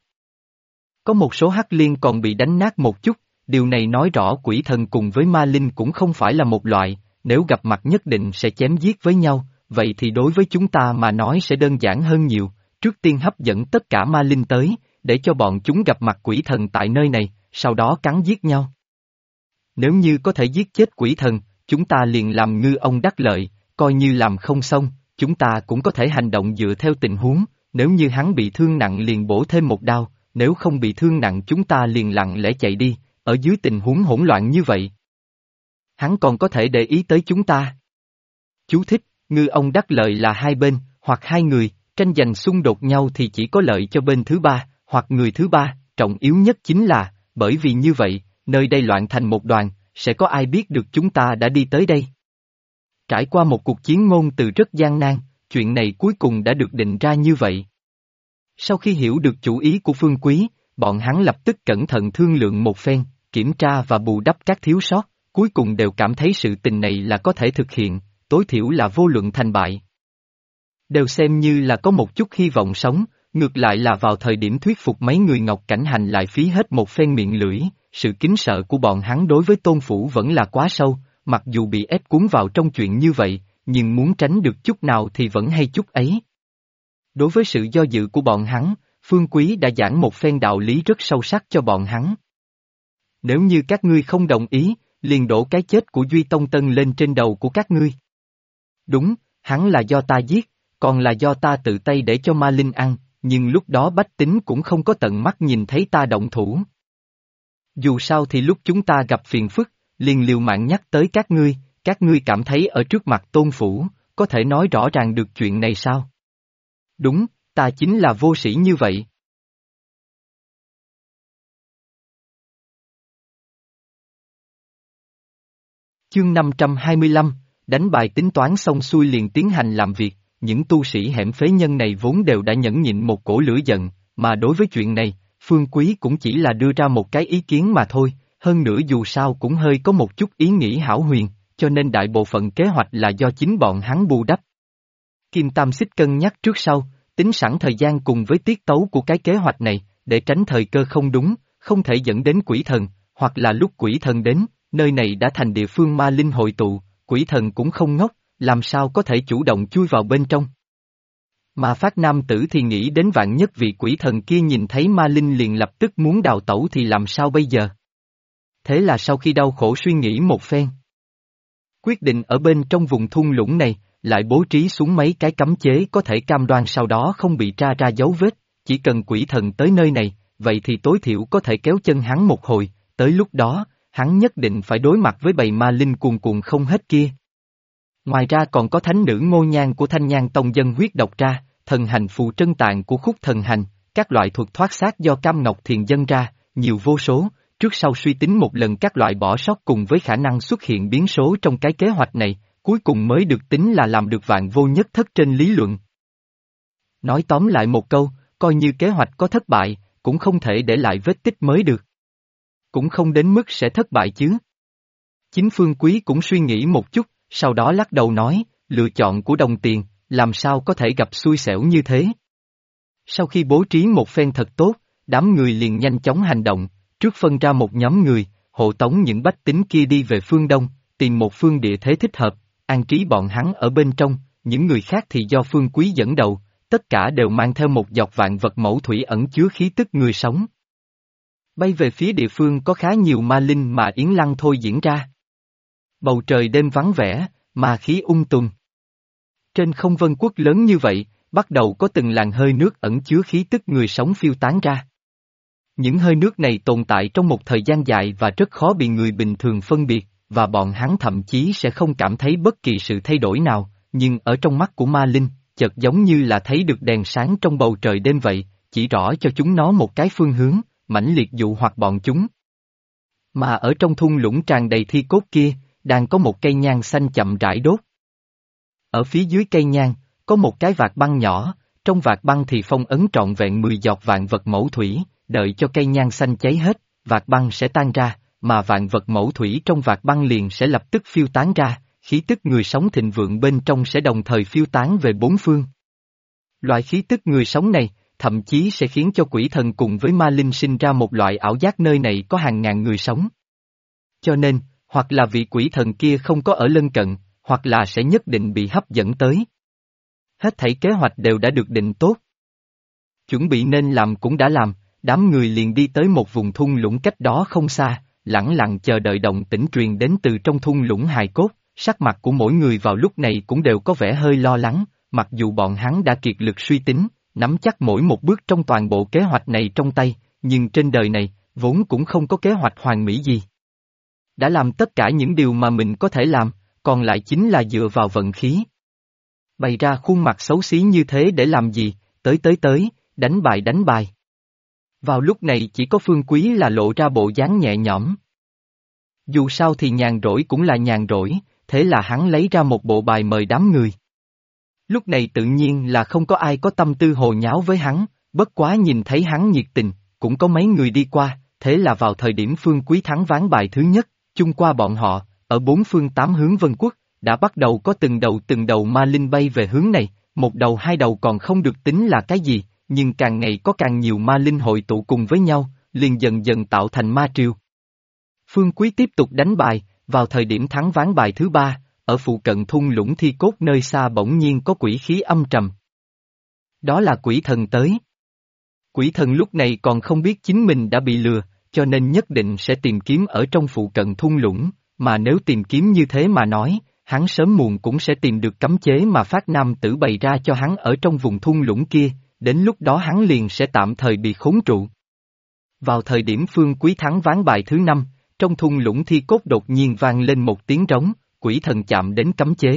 Có một số hắc liên còn bị đánh nát một chút, điều này nói rõ quỷ thần cùng với ma linh cũng không phải là một loại, nếu gặp mặt nhất định sẽ chém giết với nhau, vậy thì đối với chúng ta mà nói sẽ đơn giản hơn nhiều, trước tiên hấp dẫn tất cả ma linh tới, để cho bọn chúng gặp mặt quỷ thần tại nơi này, sau đó cắn giết nhau. Nếu như có thể giết chết quỷ thần, chúng ta liền làm ngư ông đắc lợi, coi như làm không xong, chúng ta cũng có thể hành động dựa theo tình huống, nếu như hắn bị thương nặng liền bổ thêm một đao, nếu không bị thương nặng chúng ta liền lặng lẽ chạy đi, ở dưới tình huống hỗn loạn như vậy. Hắn còn có thể để ý tới chúng ta. Chú thích, ngư ông đắc lợi là hai bên, hoặc hai người, tranh giành xung đột nhau thì chỉ có lợi cho bên thứ ba, hoặc người thứ ba, trọng yếu nhất chính là, bởi vì như vậy, nơi đây loạn thành một đoàn, sẽ có ai biết được chúng ta đã đi tới đây. Trải qua một cuộc chiến ngôn từ rất gian nan, chuyện này cuối cùng đã được định ra như vậy. Sau khi hiểu được chủ ý của Phương Quý, bọn hắn lập tức cẩn thận thương lượng một phen, kiểm tra và bù đắp các thiếu sót, cuối cùng đều cảm thấy sự tình này là có thể thực hiện, tối thiểu là vô luận thành bại. Đều xem như là có một chút hy vọng sống, ngược lại là vào thời điểm thuyết phục mấy người Ngọc Cảnh Hành lại phí hết một phen miệng lưỡi, sự kính sợ của bọn hắn đối với Tôn Phủ vẫn là quá sâu, mặc dù bị ép cuốn vào trong chuyện như vậy, nhưng muốn tránh được chút nào thì vẫn hay chút ấy. Đối với sự do dự của bọn hắn, Phương Quý đã giảng một phen đạo lý rất sâu sắc cho bọn hắn. Nếu như các ngươi không đồng ý, liền đổ cái chết của Duy Tông Tân lên trên đầu của các ngươi. Đúng, hắn là do ta giết, còn là do ta tự tay để cho ma linh ăn, nhưng lúc đó bách tính cũng không có tận mắt nhìn thấy ta động thủ. Dù sao thì lúc chúng ta gặp phiền phức, liền liều mạng nhắc tới các ngươi cảm thấy ở trước mặt Tôn Phủ, có thể nói rõ ràng được chuyện này sao? Đúng, ta chính là vô sĩ như vậy. Chương 525, đánh bài tính toán xong xuôi liền tiến hành làm việc, những tu sĩ hẻm phế nhân này vốn đều đã nhẫn nhịn một cổ lửa giận, mà đối với chuyện này, Phương Quý cũng chỉ là đưa ra một cái ý kiến mà thôi, hơn nữa dù sao cũng hơi có một chút ý nghĩ hão huyền, cho nên đại bộ phận kế hoạch là do chính bọn hắn bù đắp. Kim Tam Xích cân nhắc trước sau, tính sẵn thời gian cùng với tiết tấu của cái kế hoạch này, để tránh thời cơ không đúng, không thể dẫn đến quỷ thần, hoặc là lúc quỷ thần đến, nơi này đã thành địa phương ma linh hội tụ, quỷ thần cũng không ngốc, làm sao có thể chủ động chui vào bên trong. Mà Phát Nam Tử thì nghĩ đến vạn nhất vị quỷ thần kia nhìn thấy ma linh liền lập tức muốn đào tẩu thì làm sao bây giờ. Thế là sau khi đau khổ suy nghĩ một phen, quyết định ở bên trong vùng thung lũng này, lại bố trí xuống mấy cái cấm chế có thể cam đoan sau đó không bị tra ra dấu vết, chỉ cần quỷ thần tới nơi này, vậy thì tối thiểu có thể kéo chân hắn một hồi, tới lúc đó, hắn nhất định phải đối mặt với bầy ma linh cuồn cuộn không hết kia. Ngoài ra còn có thánh nữ Ngô Nhan của Thanh Nhan Tông dân huyết độc ra, thần hành phù trân tạng của Khúc Thần Hành, các loại thuật thoát xác do Cam Ngọc Thiền dân ra, nhiều vô số, trước sau suy tính một lần các loại bỏ sót cùng với khả năng xuất hiện biến số trong cái kế hoạch này, cuối cùng mới được tính là làm được vạn vô nhất thất trên lý luận. Nói tóm lại một câu, coi như kế hoạch có thất bại, cũng không thể để lại vết tích mới được. Cũng không đến mức sẽ thất bại chứ. Chính Phương Quý cũng suy nghĩ một chút, sau đó lắc đầu nói, lựa chọn của đồng tiền, làm sao có thể gặp xui xẻo như thế. Sau khi bố trí một phen thật tốt, đám người liền nhanh chóng hành động, trước phân ra một nhóm người, hộ tống những bách tính kia đi về phương Đông, tìm một phương địa thế thích hợp, an trí bọn hắn ở bên trong, những người khác thì do Phương Quý dẫn đầu, tất cả đều mang theo một dọc vạn vật mẫu thủy ẩn chứa khí tức người sống. Bay về phía địa phương có khá nhiều ma linh mà Yến Lăng thôi diễn ra. Bầu trời đêm vắng vẻ, ma khí tùm. Trên không vân quốc lớn như vậy, bắt đầu có từng làn hơi nước ẩn chứa khí tức người sống phiêu tán ra. Những hơi nước này tồn tại trong một thời gian dài và rất khó bị người bình thường phân biệt, và bọn hắn thậm chí sẽ không cảm thấy bất kỳ sự thay đổi nào, nhưng ở trong mắt của ma linh, chợt giống như là thấy được đèn sáng trong bầu trời đêm vậy, chỉ rõ cho chúng nó một cái phương hướng, mãnh liệt dụ hoặc bọn chúng. Mà ở trong thung lũng tràn đầy thi cốt kia, đang có một cây nhang xanh chậm rãi đốt. Ở phía dưới cây nhang, có một cái vạc băng nhỏ, trong vạc băng thì phong ấn trọn vẹn 10 giọt vạn vật mẫu thủy, đợi cho cây nhang xanh cháy hết, vạc băng sẽ tan ra, mà vạn vật mẫu thủy trong vạc băng liền sẽ lập tức phiêu tán ra, khí tức người sống thịnh vượng bên trong sẽ đồng thời phiêu tán về bốn phương. Loại khí tức người sống này, thậm chí sẽ khiến cho quỷ thần cùng với ma linh sinh ra một loại ảo giác nơi này có hàng ngàn người sống. Cho nên, hoặc là vị quỷ thần kia không có ở lân cận, hoặc là sẽ nhất định bị hấp dẫn tới. Hết thảy kế hoạch đều đã được định tốt. Chuẩn bị nên làm cũng đã làm, đám người liền đi tới một vùng thung lũng cách đó không xa, lẳng lặng chờ đợi động tĩnh truyền đến từ trong thung lũng hài cốt, sắc mặt của mỗi người vào lúc này cũng đều có vẻ hơi lo lắng, mặc dù bọn hắn đã kiệt lực suy tính, nắm chắc mỗi một bước trong toàn bộ kế hoạch này trong tay, nhưng trên đời này, vốn cũng không có kế hoạch hoàn mỹ gì. Đã làm tất cả những điều mà mình có thể làm, còn lại chính là dựa vào vận khí. Bày ra khuôn mặt xấu xí như thế để làm gì, tới, đánh bài. Vào lúc này chỉ có Phương Quý là lộ ra bộ dáng nhẹ nhõm. Dù sao thì nhàn rỗi cũng là nhàn rỗi, thế là hắn lấy ra một bộ bài mời đám người. Lúc này tự nhiên là không có ai có tâm tư hồ nháo với hắn, bất quá nhìn thấy hắn nhiệt tình, cũng có mấy người đi qua, thế là vào thời điểm Phương Quý thắng ván bài thứ nhất, chung qua bọn họ, ở bốn phương tám hướng vân quốc, đã bắt đầu có từng đầu ma linh bay về hướng này, một đầu hai đầu còn không được tính là cái gì, nhưng càng ngày có càng nhiều ma linh hội tụ cùng với nhau, liền dần dần tạo thành ma triều. Phương Quý tiếp tục đánh bài, vào thời điểm thắng ván bài thứ ba, ở phụ cận thung lũng thi cốt nơi xa bỗng nhiên có quỷ khí âm trầm. Đó là quỷ thần tới. Quỷ thần lúc này còn không biết chính mình đã bị lừa, cho nên nhất định sẽ tìm kiếm ở trong phụ cận thung lũng, mà nếu tìm kiếm như thế mà nói, hắn sớm muộn cũng sẽ tìm được cấm chế mà Phát Nam Tử bày ra cho hắn ở trong vùng thung lũng kia, đến lúc đó hắn liền sẽ tạm thời bị khốn trụ. Vào thời điểm Phương Quý thắng ván bài thứ năm, trong thung lũng thi cốt đột nhiên vang lên một tiếng trống, quỷ thần chạm đến cấm chế.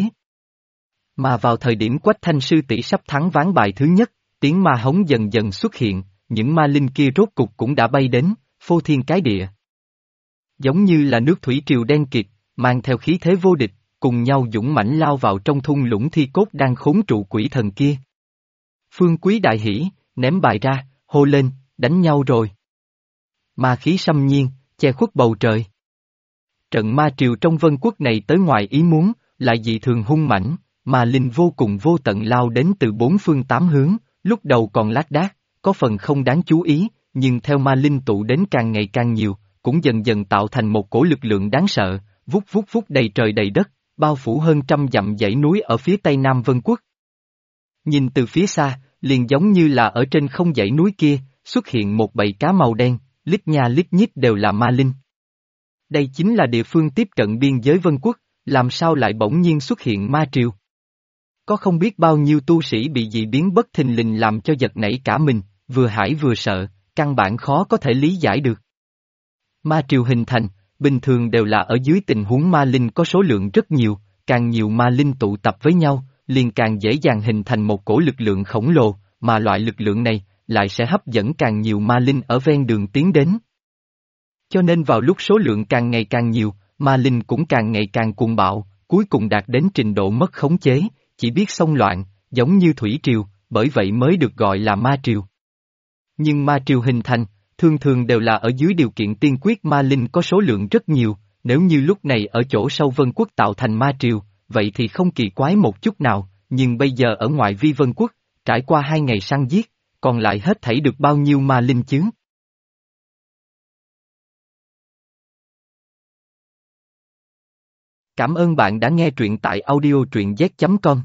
Mà vào thời điểm Quách Thanh sư tỷ sắp thắng ván bài thứ nhất, tiếng ma hống dần dần xuất hiện, những ma linh kia rốt cục cũng đã bay đến, phô thiên cái địa. Giống như là nước thủy triều đen kịt, mang theo khí thế vô địch, cùng nhau dũng mãnh lao vào trong thung lũng thi cốt đang khốn trụ quỷ thần kia. Phương Quý đại hỉ, ném bài ra, hô lên, đánh nhau rồi. Ma khí xâm nhiên, che khuất bầu trời. Trận ma triều trong vân quốc này tới ngoài ý muốn, lại dị thường hung mãnh, ma linh vô cùng vô tận lao đến từ bốn phương tám hướng, lúc đầu còn lác đác, có phần không đáng chú ý, nhưng theo ma linh tụ đến càng ngày càng nhiều, cũng dần dần tạo thành một cổ lực lượng đáng sợ, vút vút vút đầy trời đầy đất, bao phủ hơn trăm dặm dãy núi ở phía tây nam vân quốc. Nhìn từ phía xa, liền giống như là ở trên không dãy núi kia, xuất hiện một bầy cá màu đen, lít nha lít nhít đều là ma linh. Đây chính là địa phương tiếp cận biên giới vân quốc, làm sao lại bỗng nhiên xuất hiện ma triều? Có không biết bao nhiêu tu sĩ bị dị biến bất thình lình làm cho giật nảy cả mình, vừa hãi vừa sợ, căn bản khó có thể lý giải được. Ma triều hình thành, bình thường đều là ở dưới tình huống ma linh có số lượng rất nhiều, càng nhiều ma linh tụ tập với nhau, liền càng dễ dàng hình thành một cổ lực lượng khổng lồ, mà loại lực lượng này lại sẽ hấp dẫn càng nhiều ma linh ở ven đường tiến đến. Cho nên vào lúc số lượng càng ngày càng nhiều, ma linh cũng càng ngày càng cuồng bạo, cuối cùng đạt đến trình độ mất khống chế, chỉ biết xông loạn, giống như thủy triều, bởi vậy mới được gọi là ma triều. Nhưng ma triều hình thành, thường thường đều là ở dưới điều kiện tiên quyết ma linh có số lượng rất nhiều, nếu như lúc này ở chỗ sâu vân quốc tạo thành ma triều, vậy thì không kỳ quái một chút nào, nhưng bây giờ ở ngoại vi vân quốc, trải qua 2 ngày săn giết, còn lại hết thảy được bao nhiêu ma linh chứ? Cảm ơn bạn đã nghe truyện tại audio truyện z.com.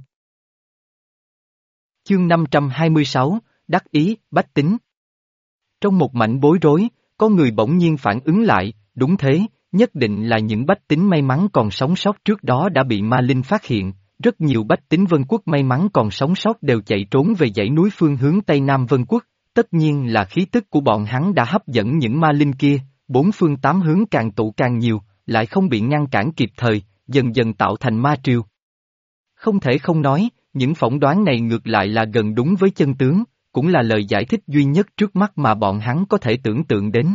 Chương 526, Đắc ý, bách tính. Trong một mảnh bối rối, có người bỗng nhiên phản ứng lại, đúng thế, nhất định là những bách tính may mắn còn sống sót trước đó đã bị ma linh phát hiện, rất nhiều bách tính Vân Quốc may mắn còn sống sót đều chạy trốn về dãy núi phương hướng Tây Nam Vân Quốc, tất nhiên là khí tức của bọn hắn đã hấp dẫn những ma linh kia, bốn phương tám hướng càng tụ càng nhiều, lại không bị ngăn cản kịp thời, dần dần tạo thành ma triều. Không thể không nói, những phỏng đoán này ngược lại là gần đúng với chân tướng, cũng là lời giải thích duy nhất trước mắt mà bọn hắn có thể tưởng tượng đến.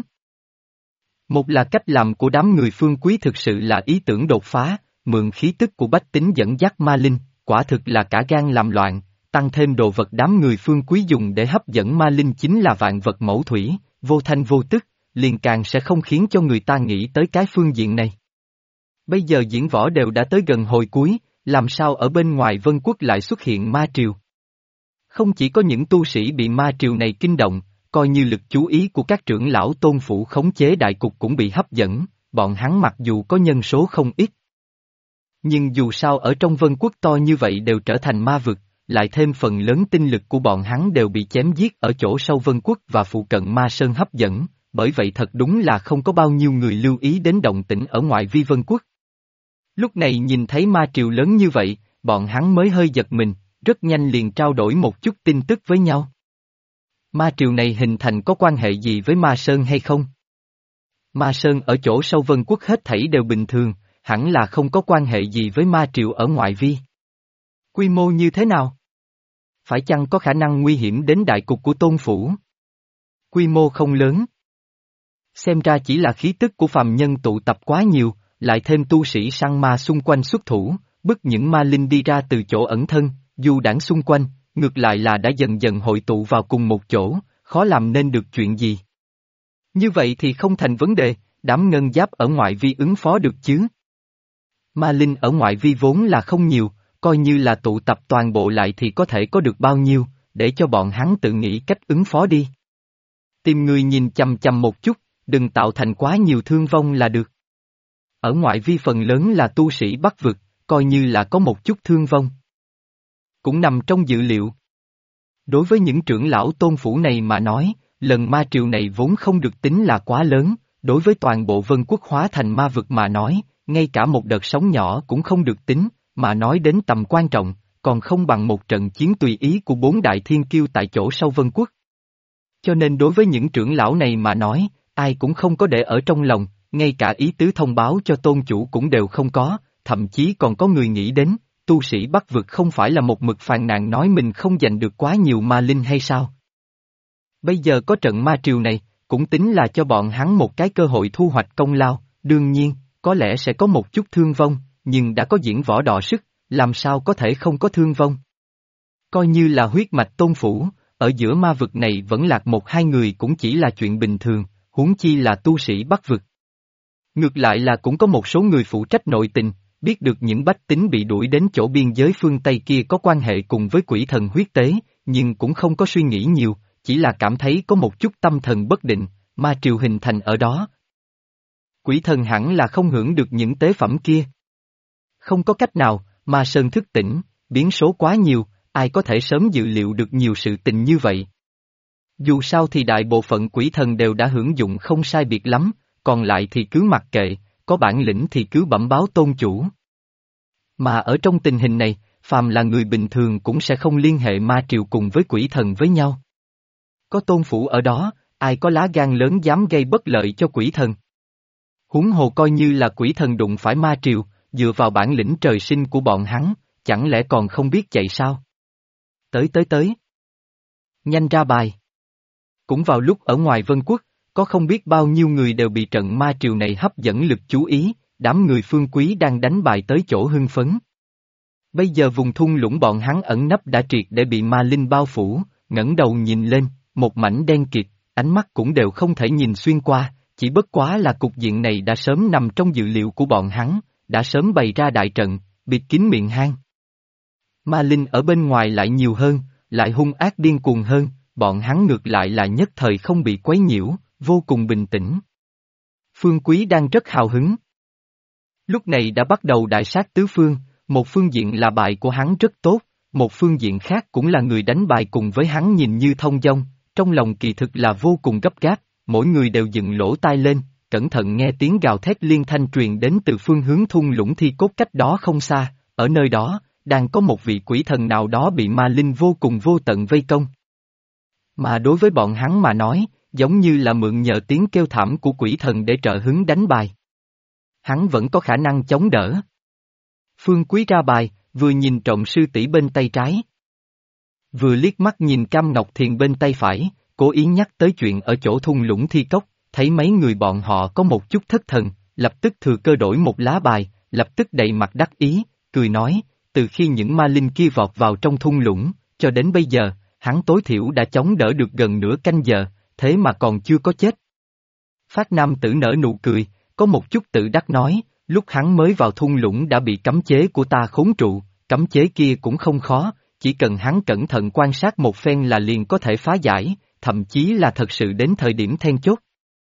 Một là cách làm của đám người Phương Quý thực sự là ý tưởng đột phá, mượn khí tức của bách tính dẫn dắt ma linh, quả thực là cả gan làm loạn, tăng thêm đồ vật đám người Phương Quý dùng để hấp dẫn ma linh chính là vạn vật mẫu thủy, vô thanh vô tức, liền càng sẽ không khiến cho người ta nghĩ tới cái phương diện này. Bây giờ diễn võ đều đã tới gần hồi cuối, làm sao ở bên ngoài Vân Quốc lại xuất hiện ma triều? Không chỉ có những tu sĩ bị ma triều này kinh động, coi như lực chú ý của các trưởng lão tôn phủ khống chế đại cục cũng bị hấp dẫn, bọn hắn mặc dù có nhân số không ít. Nhưng dù sao ở trong Vân Quốc to như vậy đều trở thành ma vực, lại thêm phần lớn tinh lực của bọn hắn đều bị chém giết ở chỗ sâu Vân Quốc và phụ cận ma sơn hấp dẫn, bởi vậy thật đúng là không có bao nhiêu người lưu ý đến động tĩnh ở ngoại vi Vân Quốc. Lúc này nhìn thấy ma triều lớn như vậy, bọn hắn mới hơi giật mình, rất nhanh liền trao đổi một chút tin tức với nhau. Ma triều này hình thành có quan hệ gì với Ma Sơn hay không? Ma Sơn ở chỗ sâu Vân Quốc hết thảy đều bình thường, hẳn là không có quan hệ gì với ma triều ở ngoại vi. Quy mô như thế nào? Phải chăng có khả năng nguy hiểm đến đại cục của tôn phủ? Quy mô không lớn. Xem ra chỉ là khí tức của phàm nhân tụ tập quá nhiều, lại thêm tu sĩ săn ma xung quanh xuất thủ, bức những ma linh đi ra từ chỗ ẩn thân, dù đảng xung quanh, ngược lại là đã dần dần hội tụ vào cùng một chỗ, khó làm nên được chuyện gì. Như vậy thì không thành vấn đề, đám ngân giáp ở ngoại vi ứng phó được chứ. Ma linh ở ngoại vi vốn là không nhiều, coi như là tụ tập toàn bộ lại thì có thể có được bao nhiêu, để cho bọn hắn tự nghĩ cách ứng phó đi. Tìm người nhìn chằm chằm một chút, đừng tạo thành quá nhiều thương vong là được. Ở ngoại vi phần lớn là tu sĩ Bắc vực, coi như là có một chút thương vong. Cũng nằm trong dự liệu. Đối với những trưởng lão tôn phủ này mà nói, lần ma triều này vốn không được tính là quá lớn, đối với toàn bộ Vân Quốc hóa thành ma vực mà nói, ngay cả một đợt sóng nhỏ cũng không được tính, mà nói đến tầm quan trọng, còn không bằng một trận chiến tùy ý của bốn đại thiên kiêu tại chỗ sâu Vân Quốc. Cho nên đối với những trưởng lão này mà nói, ai cũng không có để ở trong lòng, ngay cả ý tứ thông báo cho tôn chủ cũng đều không có, thậm chí còn có người nghĩ đến, tu sĩ Bắc vực không phải là một mực phàn nàn nói mình không giành được quá nhiều ma linh hay sao? Bây giờ có trận ma triều này, cũng tính là cho bọn hắn một cái cơ hội thu hoạch công lao, đương nhiên, có lẽ sẽ có một chút thương vong, nhưng đã có diễn võ đọ sức, làm sao có thể không có thương vong? Coi như là huyết mạch tôn phủ, ở giữa ma vực này vẫn lạc một hai người cũng chỉ là chuyện bình thường, huống chi là tu sĩ Bắc vực. Ngược lại là cũng có một số người phụ trách nội tình, biết được những bách tính bị đuổi đến chỗ biên giới phương Tây kia có quan hệ cùng với quỷ thần huyết tế, nhưng cũng không có suy nghĩ nhiều, chỉ là cảm thấy có một chút tâm thần bất định, ma triều hình thành ở đó. Quỷ thần hẳn là không hưởng được những tế phẩm kia. Không có cách nào, ma sơn thức tỉnh, biến số quá nhiều, ai có thể sớm dự liệu được nhiều sự tình như vậy. Dù sao thì đại bộ phận quỷ thần đều đã hưởng dụng không sai biệt lắm, còn lại thì cứ mặc kệ, có bản lĩnh thì cứ bẩm báo tôn chủ. Mà ở trong tình hình này, phàm là người bình thường cũng sẽ không liên hệ ma triều cùng với quỷ thần với nhau. Có tôn phủ ở đó, ai có lá gan lớn dám gây bất lợi cho quỷ thần. Huống hồ coi như là quỷ thần đụng phải ma triều, dựa vào bản lĩnh trời sinh của bọn hắn, chẳng lẽ còn không biết chạy sao? Tới. Nhanh ra bài. Cũng vào lúc ở ngoài Vân Quốc, có không biết bao nhiêu người đều bị trận ma triều này hấp dẫn lực chú ý, đám người Phương Quý đang đánh bài tới chỗ hưng phấn. Bây giờ vùng thung lũng bọn hắn ẩn nấp đã triệt để bị ma linh bao phủ, ngẩng đầu nhìn lên, một mảnh đen kịt, ánh mắt cũng đều không thể nhìn xuyên qua, chỉ bất quá là cục diện này đã sớm nằm trong dự liệu của bọn hắn, đã sớm bày ra đại trận, bịt kín miệng hang. Ma linh ở bên ngoài lại nhiều hơn, lại hung ác điên cuồng hơn, bọn hắn ngược lại là nhất thời không bị quấy nhiễu, vô cùng bình tĩnh. Phương Quý đang rất hào hứng. Lúc này đã bắt đầu đại sát tứ phương, một phương diện là bài của hắn rất tốt, một phương diện khác cũng là người đánh bài cùng với hắn nhìn như thông dong, trong lòng kỳ thực là vô cùng gấp gáp, mỗi người đều dựng lỗ tai lên, cẩn thận nghe tiếng gào thét liên thanh truyền đến từ phương hướng thung lũng thi cốt cách đó không xa, ở nơi đó, đang có một vị quỷ thần nào đó bị ma linh vô cùng vô tận vây công. Mà đối với bọn hắn mà nói, giống như là mượn nhờ tiếng kêu thảm của quỷ thần để trợ hứng đánh bài. Hắn vẫn có khả năng chống đỡ. Phương Quý ra bài, vừa nhìn trộm sư tỷ bên tay trái. Vừa liếc mắt nhìn Cam Ngọc Thiền bên tay phải, cố ý nhắc tới chuyện ở chỗ thung lũng thi cốc, thấy mấy người bọn họ có một chút thất thần, lập tức thừa cơ đổi một lá bài, lập tức đầy mặt đắc ý, cười nói, từ khi những ma linh kia vọt vào trong thung lũng, cho đến bây giờ, hắn tối thiểu đã chống đỡ được gần nửa canh giờ, thế mà còn chưa có chết. Phát Nam tử nở nụ cười, có một chút tự đắc nói, lúc hắn mới vào thung lũng đã bị cấm chế của ta khốn trụ, cấm chế kia cũng không khó, chỉ cần hắn cẩn thận quan sát một phen là liền có thể phá giải, thậm chí là thật sự đến thời điểm then chốt.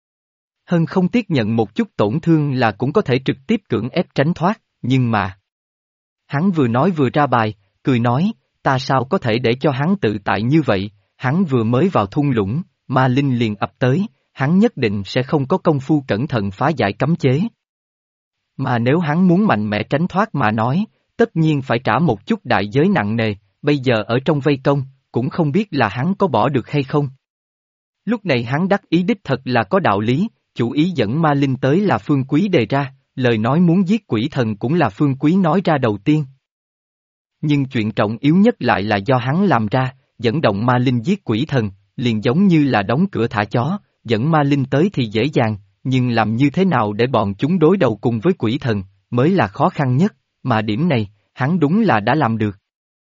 Hơn không tiếc nhận một chút tổn thương là cũng có thể trực tiếp cưỡng ép tránh thoát, nhưng mà... Hắn vừa nói vừa ra bài, cười nói, ta sao có thể để cho hắn tự tại như vậy, hắn vừa mới vào thung lũng, ma linh liền ập tới, hắn nhất định sẽ không có công phu cẩn thận phá giải cấm chế. Mà nếu hắn muốn mạnh mẽ tránh thoát mà nói, tất nhiên phải trả một chút đại giới nặng nề, bây giờ ở trong vây công, cũng không biết là hắn có bỏ được hay không. Lúc này hắn đắc ý đích thật là có đạo lý, chủ ý dẫn ma linh tới là Phương Quý đề ra, lời nói muốn giết quỷ thần cũng là Phương Quý nói ra đầu tiên. Nhưng chuyện trọng yếu nhất lại là do hắn làm ra, dẫn động ma linh giết quỷ thần, liền giống như là đóng cửa thả chó, dẫn ma linh tới thì dễ dàng, nhưng làm như thế nào để bọn chúng đối đầu cùng với quỷ thần, mới là khó khăn nhất, mà điểm này, hắn đúng là đã làm được.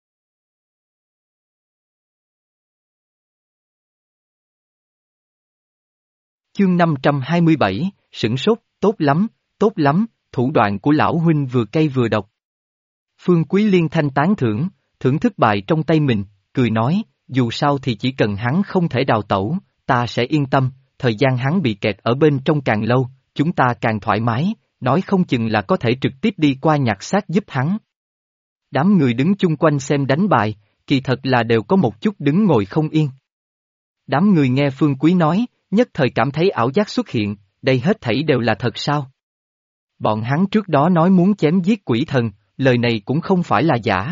Chương 527, sửng sốt, tốt lắm, thủ đoạn của lão huynh vừa cay vừa độc. Phương Quý liên thanh tán thưởng, thưởng thức bài trong tay mình, cười nói, dù sao thì chỉ cần hắn không thể đào tẩu, ta sẽ yên tâm, thời gian hắn bị kẹt ở bên trong càng lâu, chúng ta càng thoải mái, nói không chừng là có thể trực tiếp đi qua nhặt xác giúp hắn. Đám người đứng chung quanh xem đánh bài, kỳ thật là đều có một chút đứng ngồi không yên. Đám người nghe Phương Quý nói, nhất thời cảm thấy ảo giác xuất hiện, đây hết thảy đều là thật sao? Bọn hắn trước đó nói muốn chém giết quỷ thần, lời này cũng không phải là giả.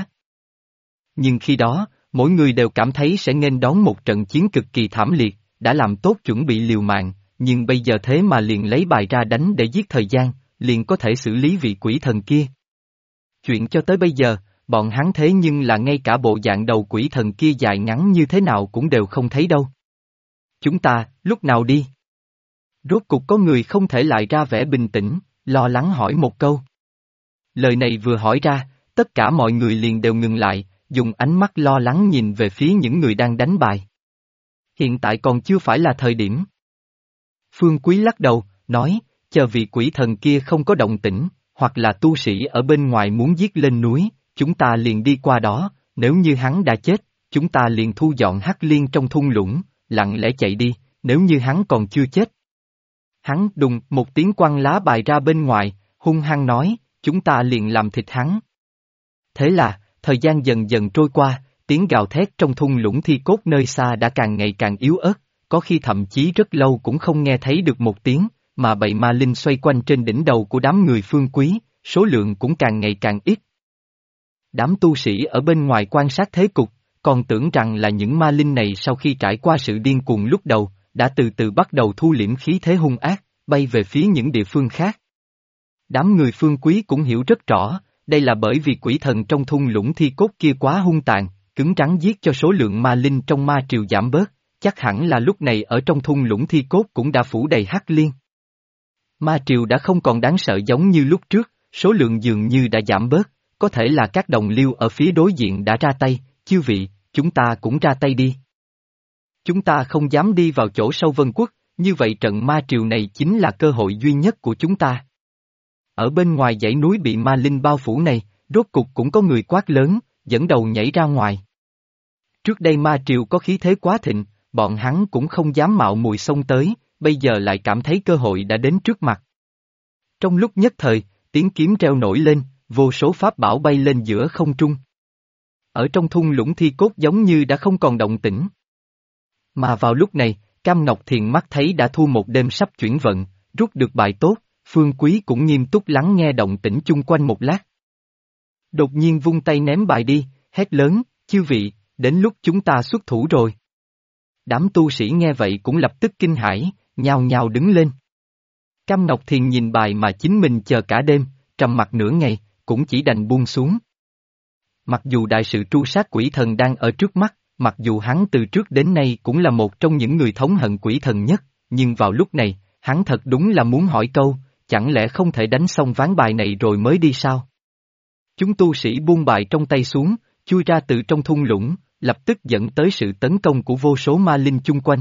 Nhưng khi đó, mỗi người đều cảm thấy sẽ nghênh đón một trận chiến cực kỳ thảm liệt, đã làm tốt chuẩn bị liều mạng, nhưng bây giờ thế mà liền lấy bài ra đánh để giết thời gian, liền có thể xử lý vị quỷ thần kia. Chuyện cho tới bây giờ, bọn hắn thế nhưng là ngay cả bộ dạng đầu quỷ thần kia dài ngắn như thế nào cũng đều không thấy đâu. Chúng ta, lúc nào đi? Rốt cục có người không thể lại ra vẻ bình tĩnh, lo lắng hỏi một câu. Lời này vừa hỏi ra, tất cả mọi người liền đều ngừng lại, dùng ánh mắt lo lắng nhìn về phía những người đang đánh bài. Hiện tại còn chưa phải là thời điểm. Phương Quý lắc đầu, nói, chờ vị quỷ thần kia không có động tĩnh, hoặc là tu sĩ ở bên ngoài muốn giết lên núi, chúng ta liền đi qua đó, nếu như hắn đã chết, chúng ta liền thu dọn Hắc Liên trong thung lũng, lặng lẽ chạy đi, nếu như hắn còn chưa chết. Hắn đùng một tiếng quăng lá bài ra bên ngoài, hung hăng nói, chúng ta liền làm thịt hắn. Thế là, thời gian dần dần trôi qua, tiếng gào thét trong thung lũng thi cốt nơi xa đã càng ngày càng yếu ớt, có khi thậm chí rất lâu cũng không nghe thấy được một tiếng, mà bầy ma linh xoay quanh trên đỉnh đầu của đám người Phương Quý, số lượng cũng càng ngày càng ít. Đám tu sĩ ở bên ngoài quan sát thế cục, còn tưởng rằng là những ma linh này sau khi trải qua sự điên cuồng lúc đầu, đã từ từ bắt đầu thu liễm khí thế hung ác, bay về phía những địa phương khác. Đám người Phương Quý cũng hiểu rất rõ, đây là bởi vì quỷ thần trong thung lũng thi cốt kia quá hung tàn, cứng rắn giết cho số lượng ma linh trong ma triều giảm bớt, chắc hẳn là lúc này ở trong thung lũng thi cốt cũng đã phủ đầy Hắc Liên. Ma triều đã không còn đáng sợ giống như lúc trước, số lượng dường như đã giảm bớt, có thể là các đồng liêu ở phía đối diện đã ra tay, chư vị, chúng ta cũng ra tay đi. Chúng ta không dám đi vào chỗ sâu Vân Quốc, như vậy trận ma triều này chính là cơ hội duy nhất của chúng ta. Ở bên ngoài dãy núi bị ma linh bao phủ này, rốt cục cũng có người quát lớn, dẫn đầu nhảy ra ngoài. Trước đây ma triều có khí thế quá thịnh, bọn hắn cũng không dám mạo muội xông tới, bây giờ lại cảm thấy cơ hội đã đến trước mặt. Trong lúc nhất thời, tiếng kiếm reo nổi lên, vô số pháp bảo bay lên giữa không trung. Ở trong thung lũng thi cốt giống như đã không còn động tĩnh. Mà vào lúc này, Cam Ngọc Thiền mắt thấy đã thua một đêm sắp chuyển vận, rút được bài tốt, Phương Quý cũng nghiêm túc lắng nghe động tĩnh chung quanh một lát. Đột nhiên vung tay ném bài đi, hét lớn, chư vị, đến lúc chúng ta xuất thủ rồi. Đám tu sĩ nghe vậy cũng lập tức kinh hãi, nhao nhao đứng lên. Cam Ngọc Thiền nhìn bài mà chính mình chờ cả đêm, trầm mặc nửa ngày, cũng chỉ đành buông xuống. Mặc dù đại sự tru sát quỷ thần đang ở trước mắt, mặc dù hắn từ trước đến nay cũng là một trong những người thống hận quỷ thần nhất, nhưng vào lúc này, hắn thật đúng là muốn hỏi câu, chẳng lẽ không thể đánh xong ván bài này rồi mới đi sao? Chúng tu sĩ buông bài trong tay xuống, chui ra từ trong thung lũng, lập tức dẫn tới sự tấn công của vô số ma linh chung quanh.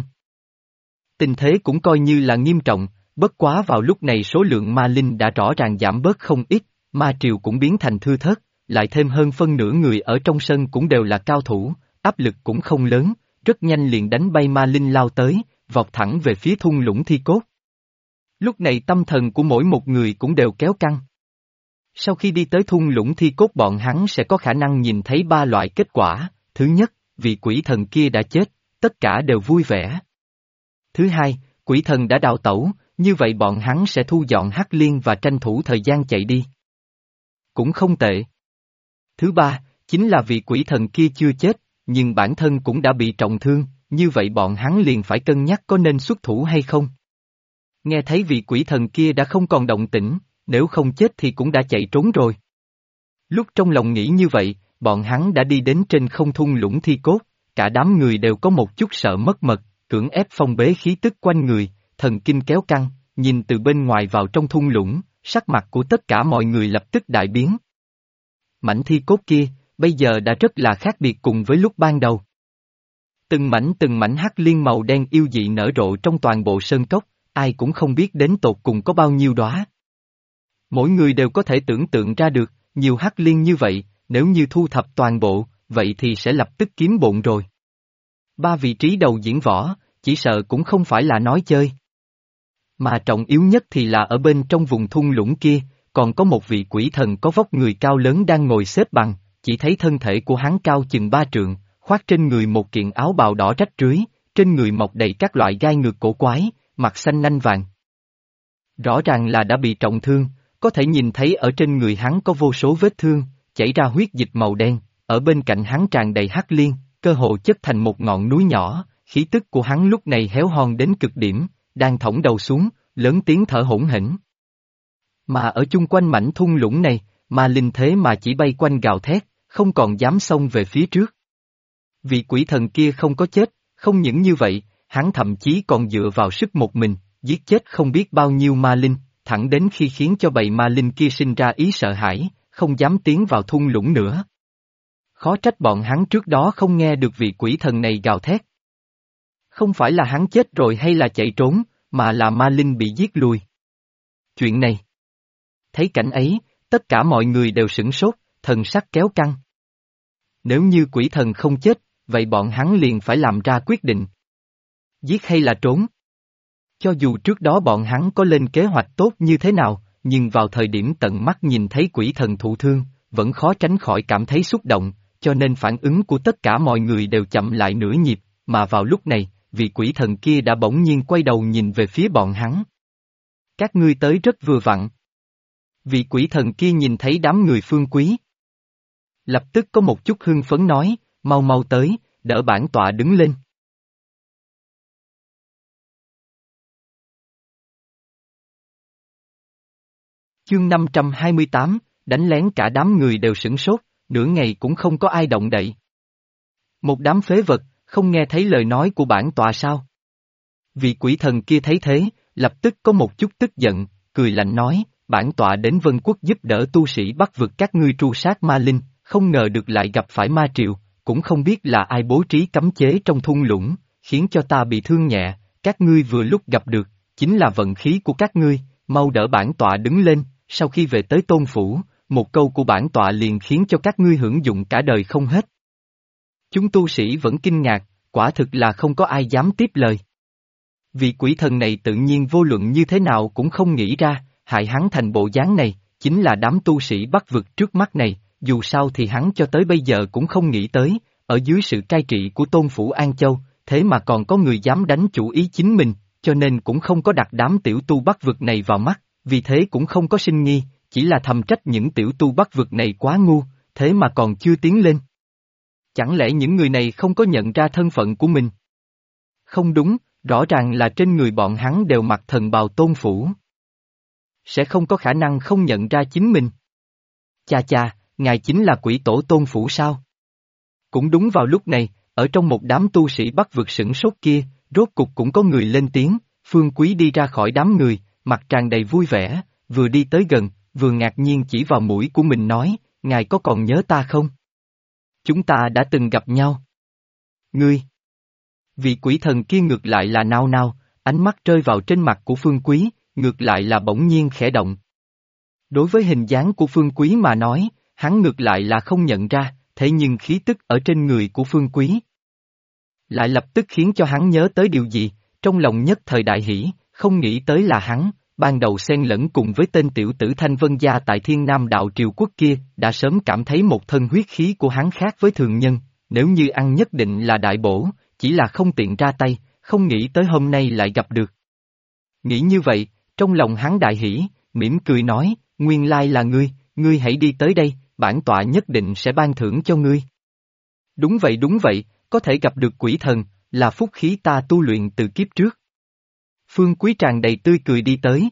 Tình thế cũng coi như là nghiêm trọng, bất quá vào lúc này số lượng ma linh đã rõ ràng giảm bớt không ít, ma triều cũng biến thành thưa thớt, lại thêm hơn phân nửa người ở trong sân cũng đều là cao thủ, áp lực cũng không lớn, rất nhanh liền đánh bay ma linh lao tới, vọt thẳng về phía thung lũng thi cốt. Lúc này tâm thần của mỗi một người cũng đều kéo căng. Sau khi đi tới thung lũng thi cốt bọn hắn sẽ có khả năng nhìn thấy ba loại kết quả, thứ nhất, vị quỷ thần kia đã chết, tất cả đều vui vẻ. Thứ hai, quỷ thần đã đào tẩu, như vậy bọn hắn sẽ thu dọn Hắc Liên và tranh thủ thời gian chạy đi. Cũng không tệ. Thứ ba, chính là vị quỷ thần kia chưa chết, nhưng bản thân cũng đã bị trọng thương, như vậy bọn hắn liền phải cân nhắc có nên xuất thủ hay không. Nghe thấy vị quỷ thần kia đã không còn động tĩnh, nếu không chết thì cũng đã chạy trốn rồi. Lúc trong lòng nghĩ như vậy, bọn hắn đã đi đến trên không thung lũng thi cốt, cả đám người đều có một chút sợ mất mật, cưỡng ép phong bế khí tức quanh người, thần kinh kéo căng, nhìn từ bên ngoài vào trong thung lũng, sắc mặt của tất cả mọi người lập tức đại biến. Mảnh thi cốt kia, bây giờ đã rất là khác biệt cùng với lúc ban đầu. Từng mảnh hắc liên màu đen yêu dị nở rộ trong toàn bộ sơn cốc, ai cũng không biết đến tột cùng có bao nhiêu đóa. Mỗi người đều có thể tưởng tượng ra được, nhiều hắc liên như vậy, nếu như thu thập toàn bộ, vậy thì sẽ lập tức kiếm bộn rồi. Ba vị trí đầu diễn võ, chỉ sợ cũng không phải là nói chơi. Mà trọng yếu nhất thì là ở bên trong vùng thung lũng kia, còn có một vị quỷ thần có vóc người cao lớn đang ngồi xếp bằng, chỉ thấy thân thể của hắn cao chừng 3 trượng, khoác trên người một kiện áo bào đỏ rách rưới, trên người mọc đầy các loại gai ngược cổ quái, mặt xanh nanh vàng. Rõ ràng là đã bị trọng thương, có thể nhìn thấy ở trên người hắn có vô số vết thương, chảy ra huyết dịch màu đen, ở bên cạnh hắn tràn đầy hắc liên, cơ hồ chất thành một ngọn núi nhỏ, khí tức của hắn lúc này héo hon đến cực điểm, đang thõng đầu xuống, lớn tiếng thở hổn hển. Mà ở chung quanh mảnh thung lũng này, ma linh thế mà chỉ bay quanh gào thét, không còn dám xông về phía trước. Vị quỷ thần kia không có chết, không những như vậy, hắn thậm chí còn dựa vào sức một mình, giết chết không biết bao nhiêu ma linh, thẳng đến khi khiến cho bầy ma linh kia sinh ra ý sợ hãi, không dám tiến vào thung lũng nữa. Khó trách bọn hắn trước đó không nghe được vị quỷ thần này gào thét. Không phải là hắn chết rồi hay là chạy trốn, mà là ma linh bị giết lùi. Chuyện này. Thấy cảnh ấy, tất cả mọi người đều sửng sốt, thần sắc kéo căng. Nếu như quỷ thần không chết, vậy bọn hắn liền phải làm ra quyết định. Giết hay là trốn? Cho dù trước đó bọn hắn có lên kế hoạch tốt như thế nào, nhưng vào thời điểm tận mắt nhìn thấy quỷ thần thụ thương, vẫn khó tránh khỏi cảm thấy xúc động, cho nên phản ứng của tất cả mọi người đều chậm lại nửa nhịp, mà vào lúc này, vị quỷ thần kia đã bỗng nhiên quay đầu nhìn về phía bọn hắn. Các ngươi tới rất vừa vặn. Vị quỷ thần kia nhìn thấy đám người Phương Quý. Lập tức có một chút hưng phấn nói, mau mau tới, đỡ bản tọa đứng lên. Chương 528, đánh lén cả đám người đều sửng sốt, nửa ngày cũng không có ai động đậy. Một đám phế vật, không nghe thấy lời nói của bản tọa sao? Vị quỷ thần kia thấy thế, lập tức có một chút tức giận, cười lạnh nói, bản tọa đến Vân Quốc giúp đỡ tu sĩ bắt vực các ngươi tru sát ma linh, không ngờ được lại gặp phải ma triệu, cũng không biết là ai bố trí cấm chế trong thung lũng, khiến cho ta bị thương nhẹ, các ngươi vừa lúc gặp được, chính là vận khí của các ngươi, mau đỡ bản tọa đứng lên, sau khi về tới tôn phủ, một câu của bản tọa liền khiến cho các ngươi hưởng dụng cả đời không hết. Chúng tu sĩ vẫn kinh ngạc, quả thực là không có ai dám tiếp lời. Vị quỷ thần này tự nhiên vô luận như thế nào cũng không nghĩ ra, hại hắn thành bộ dáng này, chính là đám tu sĩ Bắc vực trước mắt này, dù sao thì hắn cho tới bây giờ cũng không nghĩ tới, ở dưới sự cai trị của Tôn Phủ An Châu, thế mà còn có người dám đánh chủ ý chính mình, cho nên cũng không có đặt đám tiểu tu Bắc vực này vào mắt, vì thế cũng không có sinh nghi, chỉ là thầm trách những tiểu tu Bắc vực này quá ngu, thế mà còn chưa tiến lên. Chẳng lẽ những người này không có nhận ra thân phận của mình? Không đúng, rõ ràng là trên người bọn hắn đều mặc thần bào Tôn Phủ. Sẽ không có khả năng không nhận ra chính mình. Cha cha, ngài chính là quỷ tổ Tôn Phủ sao? Cũng đúng vào lúc này, ở trong một đám tu sĩ Bắc vực sửng sốt kia, rốt cục cũng có người lên tiếng, Phương Quý đi ra khỏi đám người, mặt tràn đầy vui vẻ, vừa đi tới gần, vừa ngạc nhiên chỉ vào mũi của mình nói, ngài có còn nhớ ta không? Chúng ta đã từng gặp nhau. Ngươi! Vị quỷ thần kia ngược lại là nao nao, ánh mắt rơi vào trên mặt của Phương Quý, ngược lại là bỗng nhiên khẽ động. Đối với hình dáng của Phương Quý mà nói, hắn ngược lại là không nhận ra, thế nhưng khí tức ở trên người của Phương Quý lại lập tức khiến cho hắn nhớ tới điều gì, trong lòng nhất thời đại hỷ, không nghĩ tới là hắn, ban đầu xen lẫn cùng với tên tiểu tử Thanh Vân Gia tại Thiên Nam Đạo Triều Quốc kia, đã sớm cảm thấy một thân huyết khí của hắn khác với thường nhân, nếu như ăn nhất định là đại bổ, chỉ là không tiện ra tay, không nghĩ tới hôm nay lại gặp được. Nghĩ như vậy, trong lòng hắn đại hỷ, mỉm cười nói, nguyên lai là ngươi hãy đi tới đây, bản tọa nhất định sẽ ban thưởng cho ngươi. Đúng vậy, có thể gặp được quỷ thần, là phúc khí ta tu luyện từ kiếp trước. Phương Quý tràn đầy tươi cười đi tới.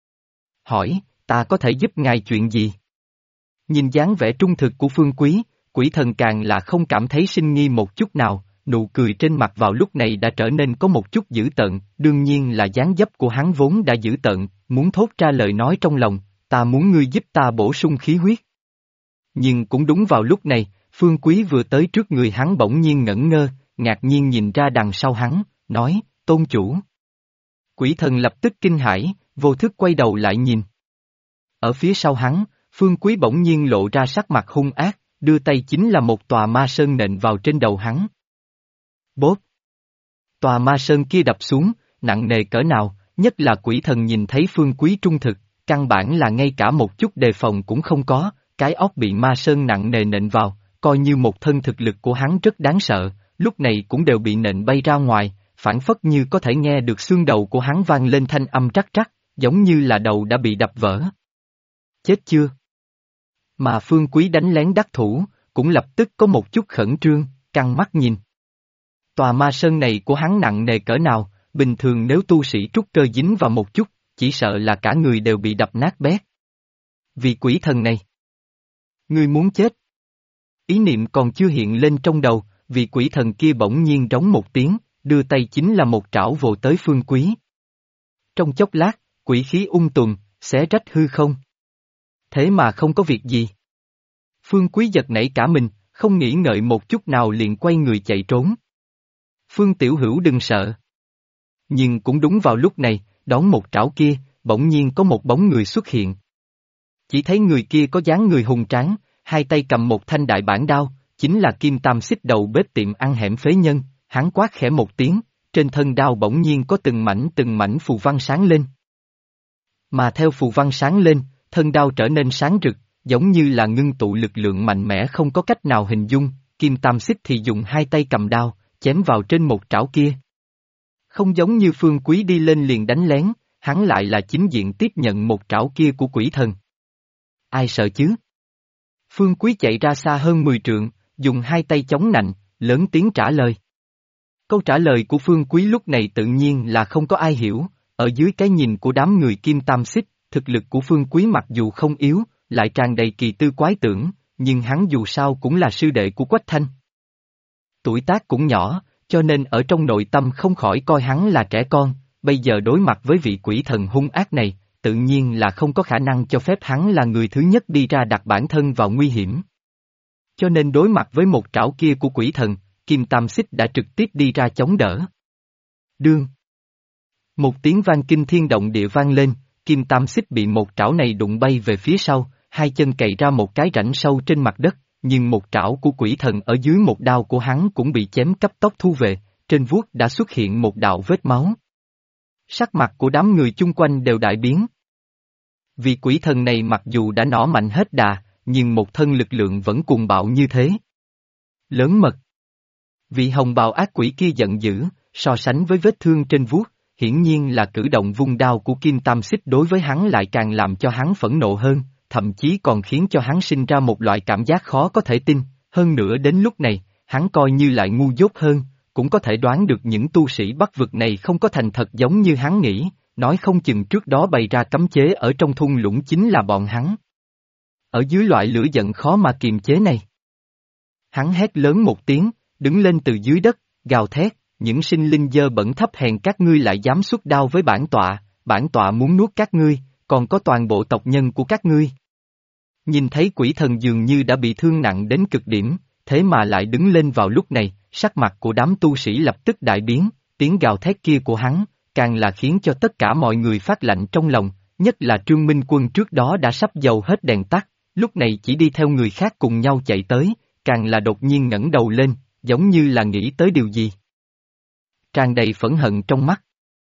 Hỏi, ta có thể giúp ngài chuyện gì? Nhìn dáng vẻ trung thực của Phương Quý, quỷ thần càng là không cảm thấy sinh nghi một chút nào, nụ cười trên mặt vào lúc này đã trở nên có một chút dữ tợn, đương nhiên là dáng dấp của hắn vốn đã dữ tợn, muốn thốt ra lời nói trong lòng, ta muốn ngươi giúp ta bổ sung khí huyết. Nhưng cũng đúng vào lúc này, Phương Quý vừa tới trước người hắn bỗng nhiên ngẩn ngơ, ngạc nhiên nhìn ra đằng sau hắn, nói, tôn chủ. Quỷ thần lập tức kinh hãi, vô thức quay đầu lại nhìn. Ở phía sau hắn, Phương Quý bỗng nhiên lộ ra sắc mặt hung ác, đưa tay chính là một tòa ma sơn nện vào trên đầu hắn. Bốp! Tòa ma sơn kia đập xuống, nặng nề cỡ nào, nhất là quỷ thần nhìn thấy Phương Quý trung thực, căn bản là ngay cả một chút đề phòng cũng không có, cái óc bị ma sơn nặng nề nện vào, coi như một thân thực lực của hắn rất đáng sợ, lúc này cũng đều bị nện bay ra ngoài, phảng phất như có thể nghe được xương đầu của hắn vang lên thanh âm trắc trắc, giống như là đầu đã bị đập vỡ. Chết chưa? Mà Phương Quý đánh lén đắc thủ, cũng lập tức có một chút khẩn trương, căng mắt nhìn. Tòa ma sơn này của hắn nặng nề cỡ nào, bình thường nếu tu sĩ trúc cơ dính vào một chút, chỉ sợ là cả người đều bị đập nát bét. Vì quỷ thần này. Ngươi muốn chết. Ý niệm còn chưa hiện lên trong đầu, vì quỷ thần kia bỗng nhiên rống một tiếng, đưa tay chính là một trảo vồ tới Phương Quý. Trong chốc lát, quỷ khí ung tùm, xé rách hư không. Thế mà không có việc gì. Phương Quý giật nảy cả mình, không nghĩ ngợi một chút nào liền quay người chạy trốn. Phương Tiểu Hữu đừng sợ. Nhưng cũng đúng vào lúc này, đón một trảo kia, bỗng nhiên có một bóng người xuất hiện. Chỉ thấy người kia có dáng người hùng tráng, hai tay cầm một thanh đại bản đao, chính là Kim Tam Xích đầu bếp tiệm ăn hẻm phế nhân, hắn quát khẽ một tiếng, trên thân đao bỗng nhiên có từng mảnh phù văn sáng lên. Mà theo phù văn sáng lên, thân đao trở nên sáng rực, giống như là ngưng tụ lực lượng mạnh mẽ không có cách nào hình dung, Kim Tam Xích thì dùng hai tay cầm đao, chém vào trên một trảo kia. Không giống như Phương Quý đi lên liền đánh lén, hắn lại là chính diện tiếp nhận một trảo kia của quỷ thần. Ai sợ chứ? Phương Quý chạy ra xa hơn 10 trượng, dùng hai tay chống nạnh, lớn tiếng trả lời. Câu trả lời của Phương Quý lúc này tự nhiên là không có ai hiểu, ở dưới cái nhìn của đám người Kim Tam Xích, thực lực của Phương Quý mặc dù không yếu, lại tràn đầy kỳ tư quái tưởng, nhưng hắn dù sao cũng là sư đệ của Quách Thanh. Tuổi tác cũng nhỏ, cho nên ở trong nội tâm không khỏi coi hắn là trẻ con, bây giờ đối mặt với vị quỷ thần hung ác này, tự nhiên là không có khả năng cho phép hắn là người thứ nhất đi ra đặt bản thân vào nguy hiểm. Cho nên đối mặt với một trảo kia của quỷ thần, Kim Tam Xích đã trực tiếp đi ra chống đỡ. Đương. Một tiếng vang kinh thiên động địa vang lên, Kim Tam Xích bị một trảo này đụng bay về phía sau, hai chân cày ra một cái rãnh sâu trên mặt đất, nhưng một trảo của quỷ thần ở dưới một đao của hắn cũng bị chém cấp tốc thu về, trên vuốt đã xuất hiện một đạo vết máu. Sắc mặt của đám người chung quanh đều đại biến. Vì quỷ thần này mặc dù đã nỏ mạnh hết đà, nhưng một thân lực lượng vẫn cuồng bạo như thế. Lớn mật. Vị hồng bào ác quỷ kia giận dữ, so sánh với vết thương trên vuốt, hiển nhiên là cử động vung đao của Kim Tam Xích đối với hắn lại càng làm cho hắn phẫn nộ hơn, thậm chí còn khiến cho hắn sinh ra một loại cảm giác khó có thể tin, hơn nữa đến lúc này, hắn coi như lại ngu dốt hơn, cũng có thể đoán được những tu sĩ Bắc vực này không có thành thật giống như hắn nghĩ, nói không chừng trước đó bày ra cấm chế ở trong thung lũng chính là bọn hắn. Ở dưới loại lửa giận khó mà kiềm chế này. Hắn hét lớn một tiếng, đứng lên từ dưới đất, gào thét, những sinh linh dơ bẩn thấp hèn các ngươi lại dám xuất đao với bản tọa muốn nuốt các ngươi, còn có toàn bộ tộc nhân của các ngươi. Nhìn thấy quỷ thần dường như đã bị thương nặng đến cực điểm, thế mà lại đứng lên vào lúc này, sắc mặt của đám tu sĩ lập tức đại biến, tiếng gào thét kia của hắn, càng là khiến cho tất cả mọi người phát lạnh trong lòng, nhất là Trương Minh Quân trước đó đã sắp dầu hết đèn tắt, lúc này chỉ đi theo người khác cùng nhau chạy tới, càng là đột nhiên ngẩng đầu lên, giống như là nghĩ tới điều gì. Tràn đầy phẫn hận trong mắt.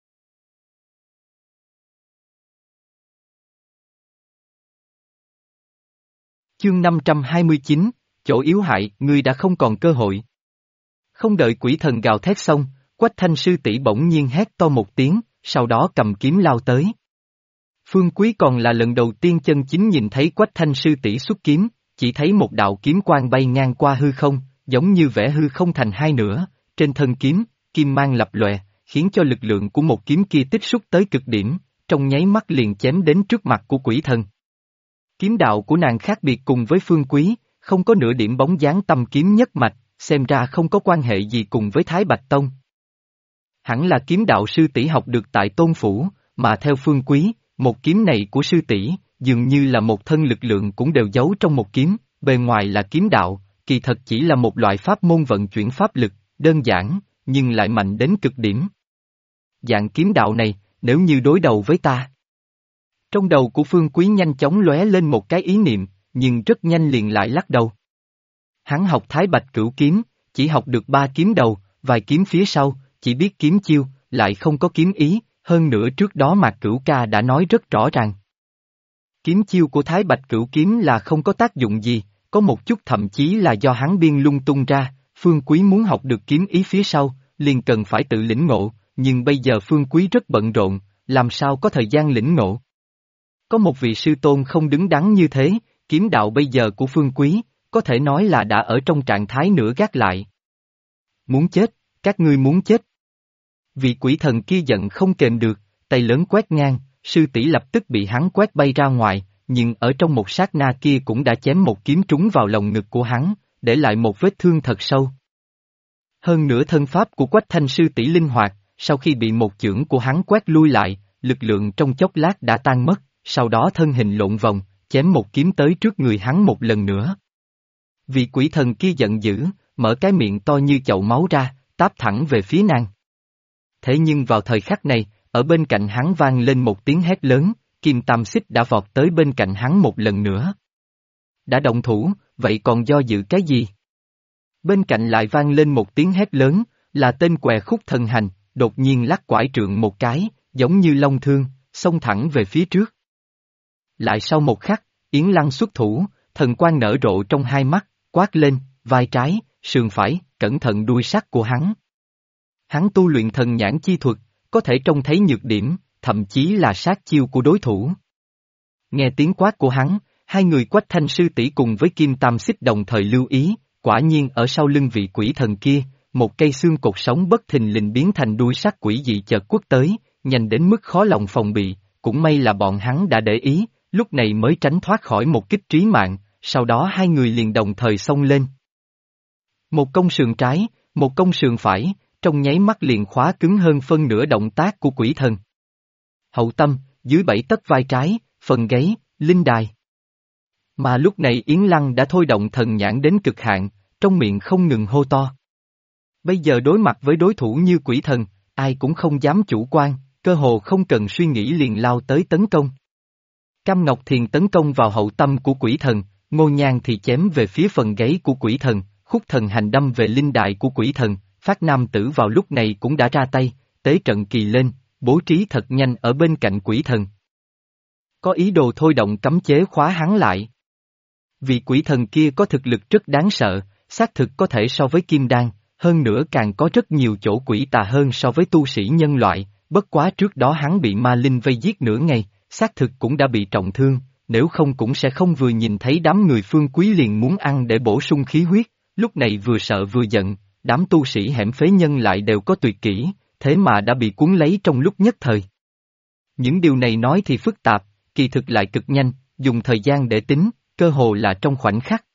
Chương 529, chỗ yếu hại, ngươi đã không còn cơ hội. Không đợi quỷ thần gào thét xong, Quách Thanh sư tỷ bỗng nhiên hét to một tiếng, sau đó cầm kiếm lao tới. Phương Quý còn là lần đầu tiên chân chính nhìn thấy Quách Thanh sư tỷ xuất kiếm, chỉ thấy một đạo kiếm quang bay ngang qua hư không, giống như vẽ hư không thành hai nửa, trên thân kiếm, kim mang lập lòe, khiến cho lực lượng của một kiếm kia tích xúc tới cực điểm, trong nháy mắt liền chém đến trước mặt của quỷ thần. Kiếm đạo của nàng khác biệt cùng với Phương Quý, không có nửa điểm bóng dáng tâm kiếm nhất mạch, xem ra không có quan hệ gì cùng với Thái Bạch Tông. Hẳn là kiếm đạo sư tỷ học được tại Tôn Phủ, mà theo Phương Quý, một kiếm này của sư tỷ dường như là một thân lực lượng cũng đều giấu trong một kiếm, bề ngoài là kiếm đạo, kỳ thật chỉ là một loại pháp môn vận chuyển pháp lực, đơn giản, nhưng lại mạnh đến cực điểm. Dạng kiếm đạo này, nếu như đối đầu với ta. Trong đầu của Phương Quý nhanh chóng lóe lên một cái ý niệm, nhưng rất nhanh liền lại lắc đầu. Hắn học Thái Bạch Cửu kiếm, chỉ học được 3 kiếm đầu, vài kiếm phía sau, chỉ biết kiếm chiêu, lại không có kiếm ý, hơn nữa trước đó Mạc Cửu Ca đã nói rất rõ ràng. Kiếm chiêu của Thái Bạch Cửu kiếm là không có tác dụng gì, có một chút thậm chí là do hắn biên lung tung ra, Phương Quý muốn học được kiếm ý phía sau, liền cần phải tự lĩnh ngộ, nhưng bây giờ Phương Quý rất bận rộn, làm sao có thời gian lĩnh ngộ. Có một vị sư tôn không đứng đắn như thế, kiếm đạo bây giờ của Phương Quý, có thể nói là đã ở trong trạng thái nửa gác lại. Muốn chết, các ngươi muốn chết. Vị quỷ thần kia giận không kềm được, tay lớn quét ngang, sư tỷ lập tức bị hắn quét bay ra ngoài, nhưng ở trong một sát na kia cũng đã chém một kiếm trúng vào lồng ngực của hắn, để lại một vết thương thật sâu. Hơn nữa thân pháp của Quách Thanh sư tỷ linh hoạt, sau khi bị một chưởng của hắn quét lui lại, lực lượng trong chốc lát đã tan mất, sau đó thân hình lộn vòng, chém một kiếm tới trước người hắn một lần nữa. Vị quỷ thần kia giận dữ, mở cái miệng to như chậu máu ra, táp thẳng về phía nàng. Thế nhưng vào thời khắc này, ở bên cạnh hắn vang lên một tiếng hét lớn, Kim Tam Xích đã vọt tới bên cạnh hắn một lần nữa. Đã động thủ, vậy còn do dự cái gì? Bên cạnh lại vang lên một tiếng hét lớn, là tên què khúc thần hành, đột nhiên lắc quải trượng một cái, giống như long thương, xông thẳng về phía trước. Lại sau một khắc, Yến Lăng xuất thủ, thần quang nở rộ trong hai mắt, quát lên, vai trái, sườn phải, cẩn thận đuôi sắt của hắn. Hắn tu luyện thần nhãn chi thuật, có thể trông thấy nhược điểm, thậm chí là sát chiêu của đối thủ. Nghe tiếng quát của hắn, hai người Quách Thanh sư tỷ cùng với Kim Tam Xích đồng thời lưu ý, quả nhiên ở sau lưng vị quỷ thần kia, một cây xương cột sống bất thình lình biến thành đuôi sắt quỷ dị chợt quất tới, nhanh đến mức khó lòng phòng bị, cũng may là bọn hắn đã để ý, lúc này mới tránh thoát khỏi một kích trí mạng, sau đó hai người liền đồng thời xông lên. Một công sườn trái, một công sườn phải, trong nháy mắt liền khóa cứng hơn phân nửa động tác của quỷ thần. Hậu tâm, dưới 7 tấc vai trái, phần gáy, linh đài. Mà lúc này Yến Lăng đã thôi động thần nhãn đến cực hạn, trong miệng không ngừng hô to. Bây giờ đối mặt với đối thủ như quỷ thần, ai cũng không dám chủ quan, cơ hồ không cần suy nghĩ liền lao tới tấn công. Cam Ngọc Thiền tấn công vào hậu tâm của quỷ thần, Ngô Nhan thì chém về phía phần gáy của quỷ thần, Khúc Thần Hành đâm về linh đại của quỷ thần, Phát Nam Tử vào lúc này cũng đã ra tay, tế trận kỳ lên, bố trí thật nhanh ở bên cạnh quỷ thần. Có ý đồ thôi động cấm chế khóa hắn lại. Vì quỷ thần kia có thực lực rất đáng sợ, xác thực có thể so với kim đan, hơn nữa càng có rất nhiều chỗ quỷ tà hơn so với tu sĩ nhân loại, bất quá trước đó hắn bị ma linh vây giết nửa ngày, xác thực cũng đã bị trọng thương, nếu không cũng sẽ không vừa nhìn thấy đám người Phương Quý liền muốn ăn để bổ sung khí huyết, lúc này vừa sợ vừa giận, đám tu sĩ hẻm phế nhân lại đều có tuyệt kỹ, thế mà đã bị cuốn lấy trong lúc nhất thời. Những điều này nói thì phức tạp, kỳ thực lại cực nhanh, dùng thời gian để tính, cơ hồ là trong khoảnh khắc.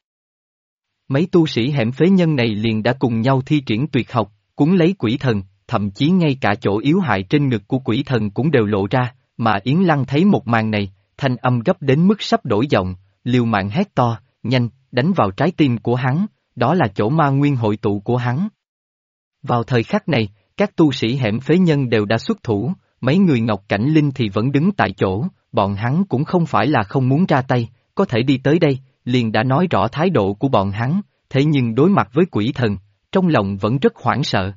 Mấy tu sĩ hẻm phế nhân này liền đã cùng nhau thi triển tuyệt học, cuốn lấy quỷ thần, thậm chí ngay cả chỗ yếu hại trên ngực của quỷ thần cũng đều lộ ra, mà Yến Lăng thấy một màn này, thanh âm gấp đến mức sắp đổi giọng, liều mạng hét to, nhanh, đánh vào trái tim của hắn, đó là chỗ ma nguyên hội tụ của hắn. Vào thời khắc này, các tu sĩ hẻm phế nhân đều đã xuất thủ, mấy người Ngọc Cảnh Linh thì vẫn đứng tại chỗ, bọn hắn cũng không phải là không muốn ra tay, có thể đi tới đây, liền đã nói rõ thái độ của bọn hắn, thế nhưng đối mặt với quỷ thần, trong lòng vẫn rất hoảng sợ.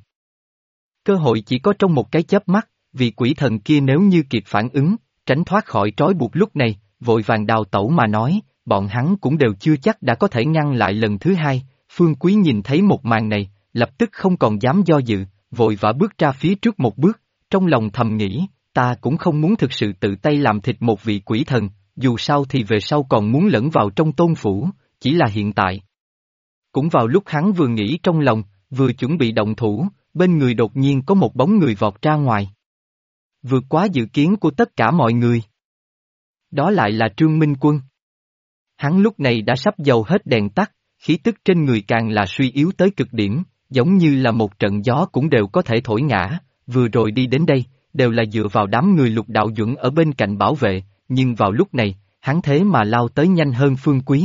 Cơ hội chỉ có trong một cái chớp mắt, vì quỷ thần kia nếu như kịp phản ứng, tránh thoát khỏi trói buộc lúc này, vội vàng đào tẩu mà nói, bọn hắn cũng đều chưa chắc đã có thể ngăn lại lần thứ hai. Phương Quý nhìn thấy một màn này, lập tức không còn dám do dự, vội vã bước ra phía trước một bước, trong lòng thầm nghĩ, ta cũng không muốn thực sự tự tay làm thịt một vị quỷ thần, dù sao thì về sau còn muốn lẫn vào trong tôn phủ, chỉ là hiện tại. Cũng vào lúc hắn vừa nghĩ trong lòng, vừa chuẩn bị động thủ, bên người đột nhiên có một bóng người vọt ra ngoài. Vượt quá dự kiến của tất cả mọi người. Đó lại là Trương Minh Quân. Hắn lúc này đã sắp dầu hết đèn tắt, khí tức trên người càng là suy yếu tới cực điểm, giống như là một trận gió cũng đều có thể thổi ngã, vừa rồi đi đến đây, đều là dựa vào đám người Lục Đạo Duẩn ở bên cạnh bảo vệ, nhưng vào lúc này, hắn thế mà lao tới nhanh hơn Phương Quý.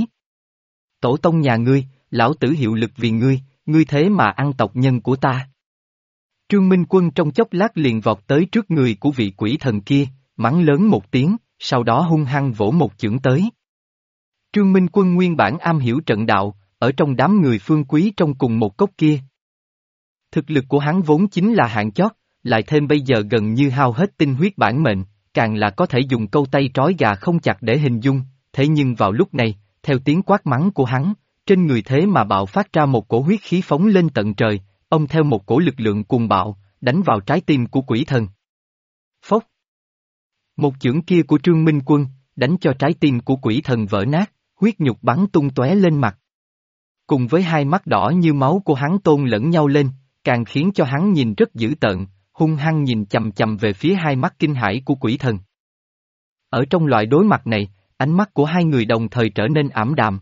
Tổ tông nhà ngươi, lão tử hiệu lực vì ngươi, ngươi thế mà ăn tộc nhân của ta. Trương Minh Quân trong chốc lát liền vọt tới trước người của vị quỷ thần kia, mắng lớn một tiếng, sau đó hung hăng vỗ một chưởng tới. Trương Minh Quân nguyên bản am hiểu trận đạo, ở trong đám người Phương Quý trong cùng một cốc kia. Thực lực của hắn vốn chính là hạng chót, lại thêm bây giờ gần như hao hết tinh huyết bản mệnh, càng là có thể dùng câu tay trói gà không chặt để hình dung, thế nhưng vào lúc này, theo tiếng quát mắng của hắn, trên người thế mà bạo phát ra một cổ huyết khí phóng lên tận trời, ông theo một cổ lực lượng cuồng bạo, đánh vào trái tim của quỷ thần. Phốc! Một chưởng kia của Trương Minh Quân, đánh cho trái tim của quỷ thần vỡ nát, huyết nhục bắn tung tóe lên mặt. Cùng với hai mắt đỏ như máu của hắn tôn lẫn nhau lên, càng khiến cho hắn nhìn rất dữ tợn, hung hăng nhìn chầm chầm về phía hai mắt kinh hãi của quỷ thần. Ở trong loại đối mặt này, ánh mắt của hai người đồng thời trở nên ảm đạm.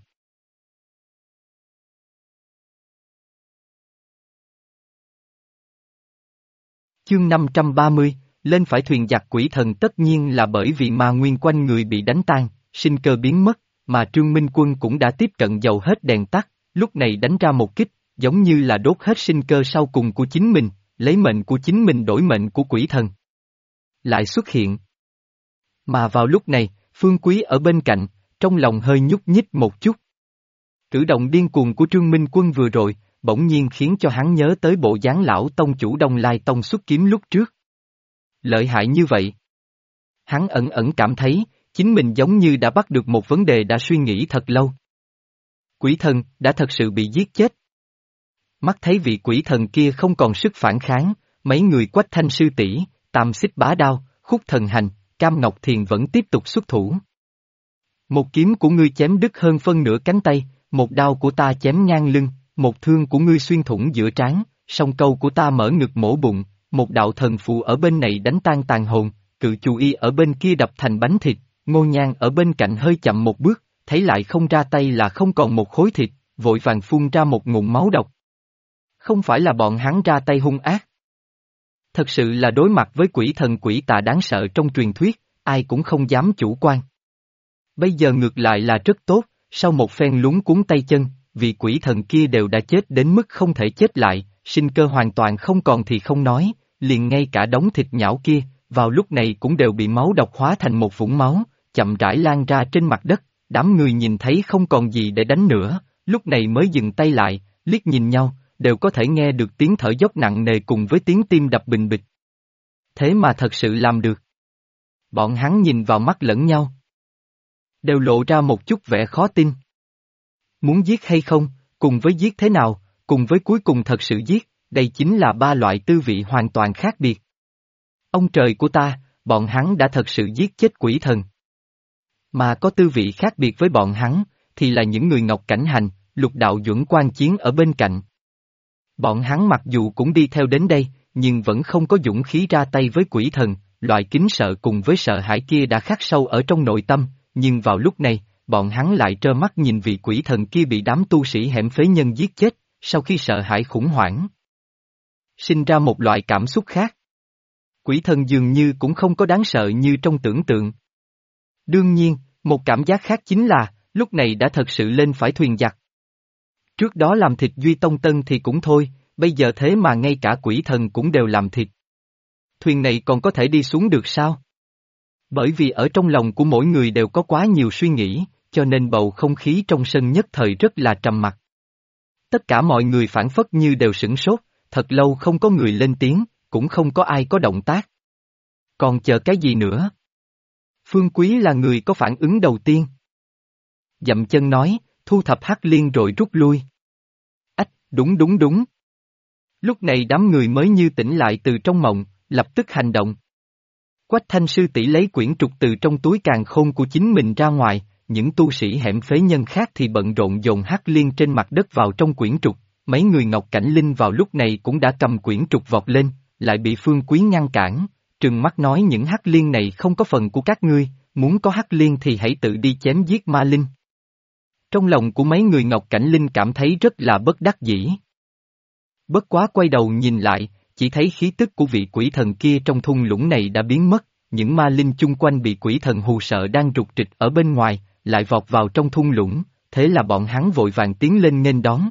Chương 530, lên phải thuyền giặc quỷ thần tất nhiên là bởi vì ma nguyên quanh người bị đánh tan, sinh cơ biến mất, mà Trương Minh Quân cũng đã tiếp cận dầu hết đèn tắt, lúc này đánh ra một kích, giống như là đốt hết sinh cơ sau cùng của chính mình, lấy mệnh của chính mình đổi mệnh của quỷ thần. Lại xuất hiện. Mà vào lúc này, Phương Quý ở bên cạnh, trong lòng hơi nhúc nhích một chút. Cử động điên cuồng của Trương Minh Quân vừa rồi, bỗng nhiên khiến cho hắn nhớ tới bộ dáng lão tông chủ Đông Lai Tông xuất kiếm lúc trước. Lợi hại như vậy. Hắn ẩn ẩn cảm thấy, chính mình giống như đã bắt được một vấn đề đã suy nghĩ thật lâu. Quỷ thần đã thật sự bị giết chết. Mắt thấy vị quỷ thần kia không còn sức phản kháng, mấy người Quách Thanh sư tỷ, Tam Xích Bá Đao, Khúc Thần Hành, Cam Ngọc Thiền vẫn tiếp tục xuất thủ. Một kiếm của ngươi chém đứt hơn phân nửa cánh tay, một đao của ta chém ngang lưng, một thương của ngươi xuyên thủng giữa trán, song câu của ta mở ngực mổ bụng, một đạo thần phù ở bên này đánh tan tàn hồn, cự chú y ở bên kia đập thành bánh thịt, Ngô Nhan ở bên cạnh hơi chậm một bước, thấy lại không ra tay là không còn một khối thịt, vội vàng phun ra một ngụm máu độc. Không phải là bọn hắn ra tay hung ác. Thật sự là đối mặt với quỷ thần quỷ tà đáng sợ trong truyền thuyết, ai cũng không dám chủ quan. Bây giờ ngược lại là rất tốt, sau một phen lúng cuốn tay chân, vì quỷ thần kia đều đã chết đến mức không thể chết lại, sinh cơ hoàn toàn không còn thì không nói, liền ngay cả đống thịt nhão kia, vào lúc này cũng đều bị máu độc hóa thành một vũng máu, chậm rãi lan ra trên mặt đất, đám người nhìn thấy không còn gì để đánh nữa, lúc này mới dừng tay lại, liếc nhìn nhau, đều có thể nghe được tiếng thở dốc nặng nề cùng với tiếng tim đập bình bịch. Thế mà thật sự làm được. Bọn hắn nhìn vào mắt lẫn nhau. Đều lộ ra một chút vẻ khó tin. Muốn giết hay không, cùng với giết thế nào, cùng với cuối cùng thật sự giết, đây chính là ba loại tư vị hoàn toàn khác biệt. Ông trời của ta, bọn hắn đã thật sự giết chết quỷ thần. Mà có tư vị khác biệt với bọn hắn, thì là những người Ngọc Cảnh Hành, Lục Đạo Duẩn quan chiến ở bên cạnh. Bọn hắn mặc dù cũng đi theo đến đây, nhưng vẫn không có dũng khí ra tay với quỷ thần, loại kính sợ cùng với sợ hãi kia đã khắc sâu ở trong nội tâm, nhưng vào lúc này, bọn hắn lại trơ mắt nhìn vị quỷ thần kia bị đám tu sĩ hẻm phế nhân giết chết, sau khi sợ hãi khủng hoảng. Sinh ra một loại cảm xúc khác. Quỷ thần dường như cũng không có đáng sợ như trong tưởng tượng. Đương nhiên, một cảm giác khác chính là, lúc này đã thật sự lên phải thuyền giặc. Trước đó làm thịt Duy Tông Tân thì cũng thôi, bây giờ thế mà ngay cả quỷ thần cũng đều làm thịt. Thuyền này còn có thể đi xuống được sao? Bởi vì ở trong lòng của mỗi người đều có quá nhiều suy nghĩ, cho nên bầu không khí trong sân nhất thời rất là trầm mặc. Tất cả mọi người phảng phất như đều sửng sốt, thật lâu không có người lên tiếng, cũng không có ai có động tác. Còn chờ cái gì nữa? Phương Quý là người có phản ứng đầu tiên. Dậm chân nói, thu thập Hắc Liên rồi rút lui. Ách, đúng đúng đúng. Lúc này đám người mới như tỉnh lại từ trong mộng, lập tức hành động. Quách Thanh sư tỷ lấy quyển trục từ trong túi càn khôn của chính mình ra ngoài, những tu sĩ hẻm phế nhân khác thì bận rộn dồn Hắc Liên trên mặt đất vào trong quyển trục, mấy người Ngọc Cảnh Linh vào lúc này cũng đã cầm quyển trục vọt lên, lại bị Phương Quý ngăn cản, trừng mắt nói những Hắc Liên này không có phần của các ngươi, muốn có Hắc Liên thì hãy tự đi chém giết ma linh. Trong lòng của mấy người Ngọc Cảnh Linh cảm thấy rất là bất đắc dĩ. Bất quá quay đầu nhìn lại, chỉ thấy khí tức của vị quỷ thần kia trong thung lũng này đã biến mất, những ma linh chung quanh bị quỷ thần hù sợ đang rục rịch ở bên ngoài, lại vọt vào trong thung lũng, thế là bọn hắn vội vàng tiến lên nghênh đón.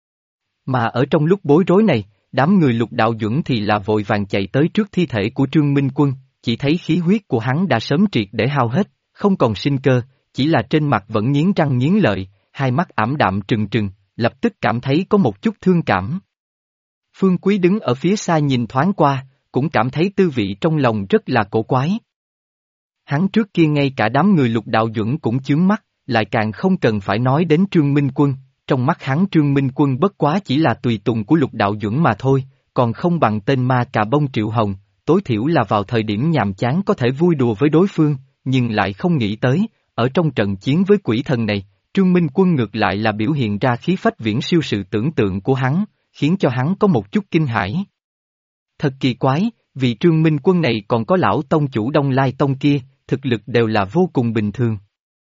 Mà ở trong lúc bối rối này, đám người Lục Đạo Duẩn thì là vội vàng chạy tới trước thi thể của Trương Minh Quân, chỉ thấy khí huyết của hắn đã sớm triệt để hao hết, không còn sinh cơ, chỉ là trên mặt vẫn nghiến răng nghiến lợi, hai mắt ảm đạm trừng trừng, lập tức cảm thấy có một chút thương cảm. Phương Quý đứng ở phía xa nhìn thoáng qua, cũng cảm thấy tư vị trong lòng rất là cổ quái. Hắn trước kia ngay cả đám người Lục Đạo Duẩn cũng chướng mắt, lại càng không cần phải nói đến Trương Minh Quân, trong mắt hắn Trương Minh Quân bất quá chỉ là tùy tùng của Lục Đạo Duẩn mà thôi, còn không bằng tên ma cà bông Triệu Hồng, tối thiểu là vào thời điểm nhàm chán có thể vui đùa với đối phương, nhưng lại không nghĩ tới, ở trong trận chiến với quỷ thần này, Trương Minh Quân ngược lại là biểu hiện ra khí phách viễn siêu sự tưởng tượng của hắn, khiến cho hắn có một chút kinh hãi. Thật kỳ quái, vì Trương Minh Quân này còn có lão tông chủ Đông Lai Tông kia, thực lực đều là vô cùng bình thường.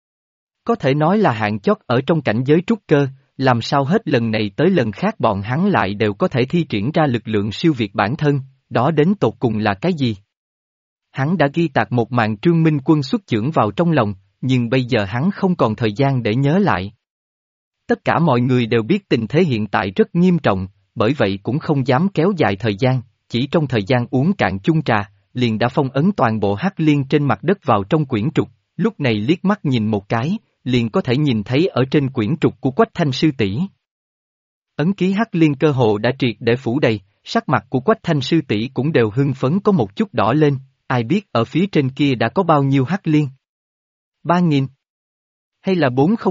Có thể nói là hạng chót ở trong cảnh giới trúc cơ, làm sao hết lần này tới lần khác bọn hắn lại đều có thể thi triển ra lực lượng siêu việt bản thân, đó đến tột cùng là cái gì? Hắn đã ghi tạc một màn Trương Minh Quân xuất chưởng vào trong lòng, nhưng bây giờ hắn không còn thời gian để nhớ lại. Tất cả mọi người đều biết tình thế hiện tại rất nghiêm trọng, bởi vậy cũng không dám kéo dài thời gian, chỉ trong thời gian uống cạn chung trà, liền đã phong ấn toàn bộ Hắc Liên trên mặt đất vào trong quyển trục, lúc này liếc mắt nhìn một cái, liền có thể nhìn thấy ở trên quyển trục của Quách Thanh sư tỷ. Ấn ký Hắc Liên cơ hồ đã triệt để phủ đầy, sắc mặt của Quách Thanh sư tỷ cũng đều hưng phấn có một chút đỏ lên, ai biết ở phía trên kia đã có bao nhiêu Hắc Liên? 3.000? Hay là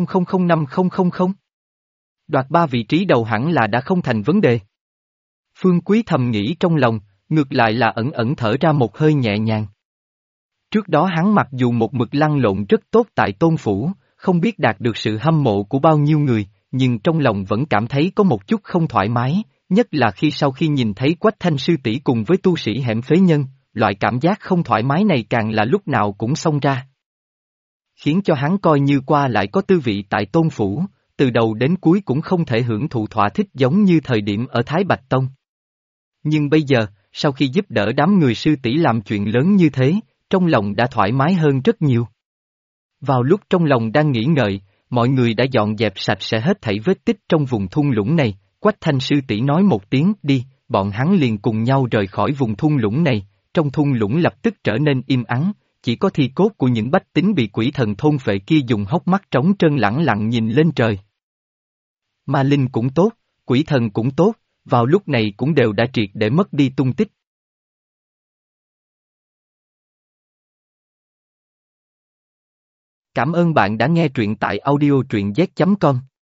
4000500? Đoạt 3 vị trí đầu hẳn là đã không thành vấn đề. Phương Quý thầm nghĩ trong lòng, ngược lại là ẩn ẩn thở ra một hơi nhẹ nhàng. Trước đó hắn mặc dù một mực lăn lộn rất tốt tại Tôn Phủ, không biết đạt được sự hâm mộ của bao nhiêu người, nhưng trong lòng vẫn cảm thấy có một chút không thoải mái, nhất là sau khi nhìn thấy Quách Thanh sư tỷ cùng với tu sĩ hẻm phế nhân, loại cảm giác không thoải mái này càng là lúc nào cũng xông ra. Khiến cho hắn coi như qua lại có tư vị tại Tôn Phủ, từ đầu đến cuối cũng không thể hưởng thụ thỏa thích giống như thời điểm ở Thái Bạch Tông. Nhưng bây giờ, sau khi giúp đỡ đám người sư tỷ làm chuyện lớn như thế, trong lòng đã thoải mái hơn rất nhiều. Vào lúc trong lòng đang nghĩ ngợi, mọi người đã dọn dẹp sạch sẽ hết thảy vết tích trong vùng thung lũng này, Quách Thanh sư tỷ nói một tiếng đi, bọn hắn liền cùng nhau rời khỏi vùng thung lũng này, trong thung lũng lập tức trở nên im ắng, chỉ có thi cốt của những bách tính bị quỷ thần thôn phệ kia dùng hốc mắt trống trơn lẳng lặng nhìn lên trời. Ma linh cũng tốt, quỷ thần cũng tốt, vào lúc này cũng đều đã triệt để mất đi tung tích. Cảm ơn bạn đã nghe truyện tại audio truyện z.com.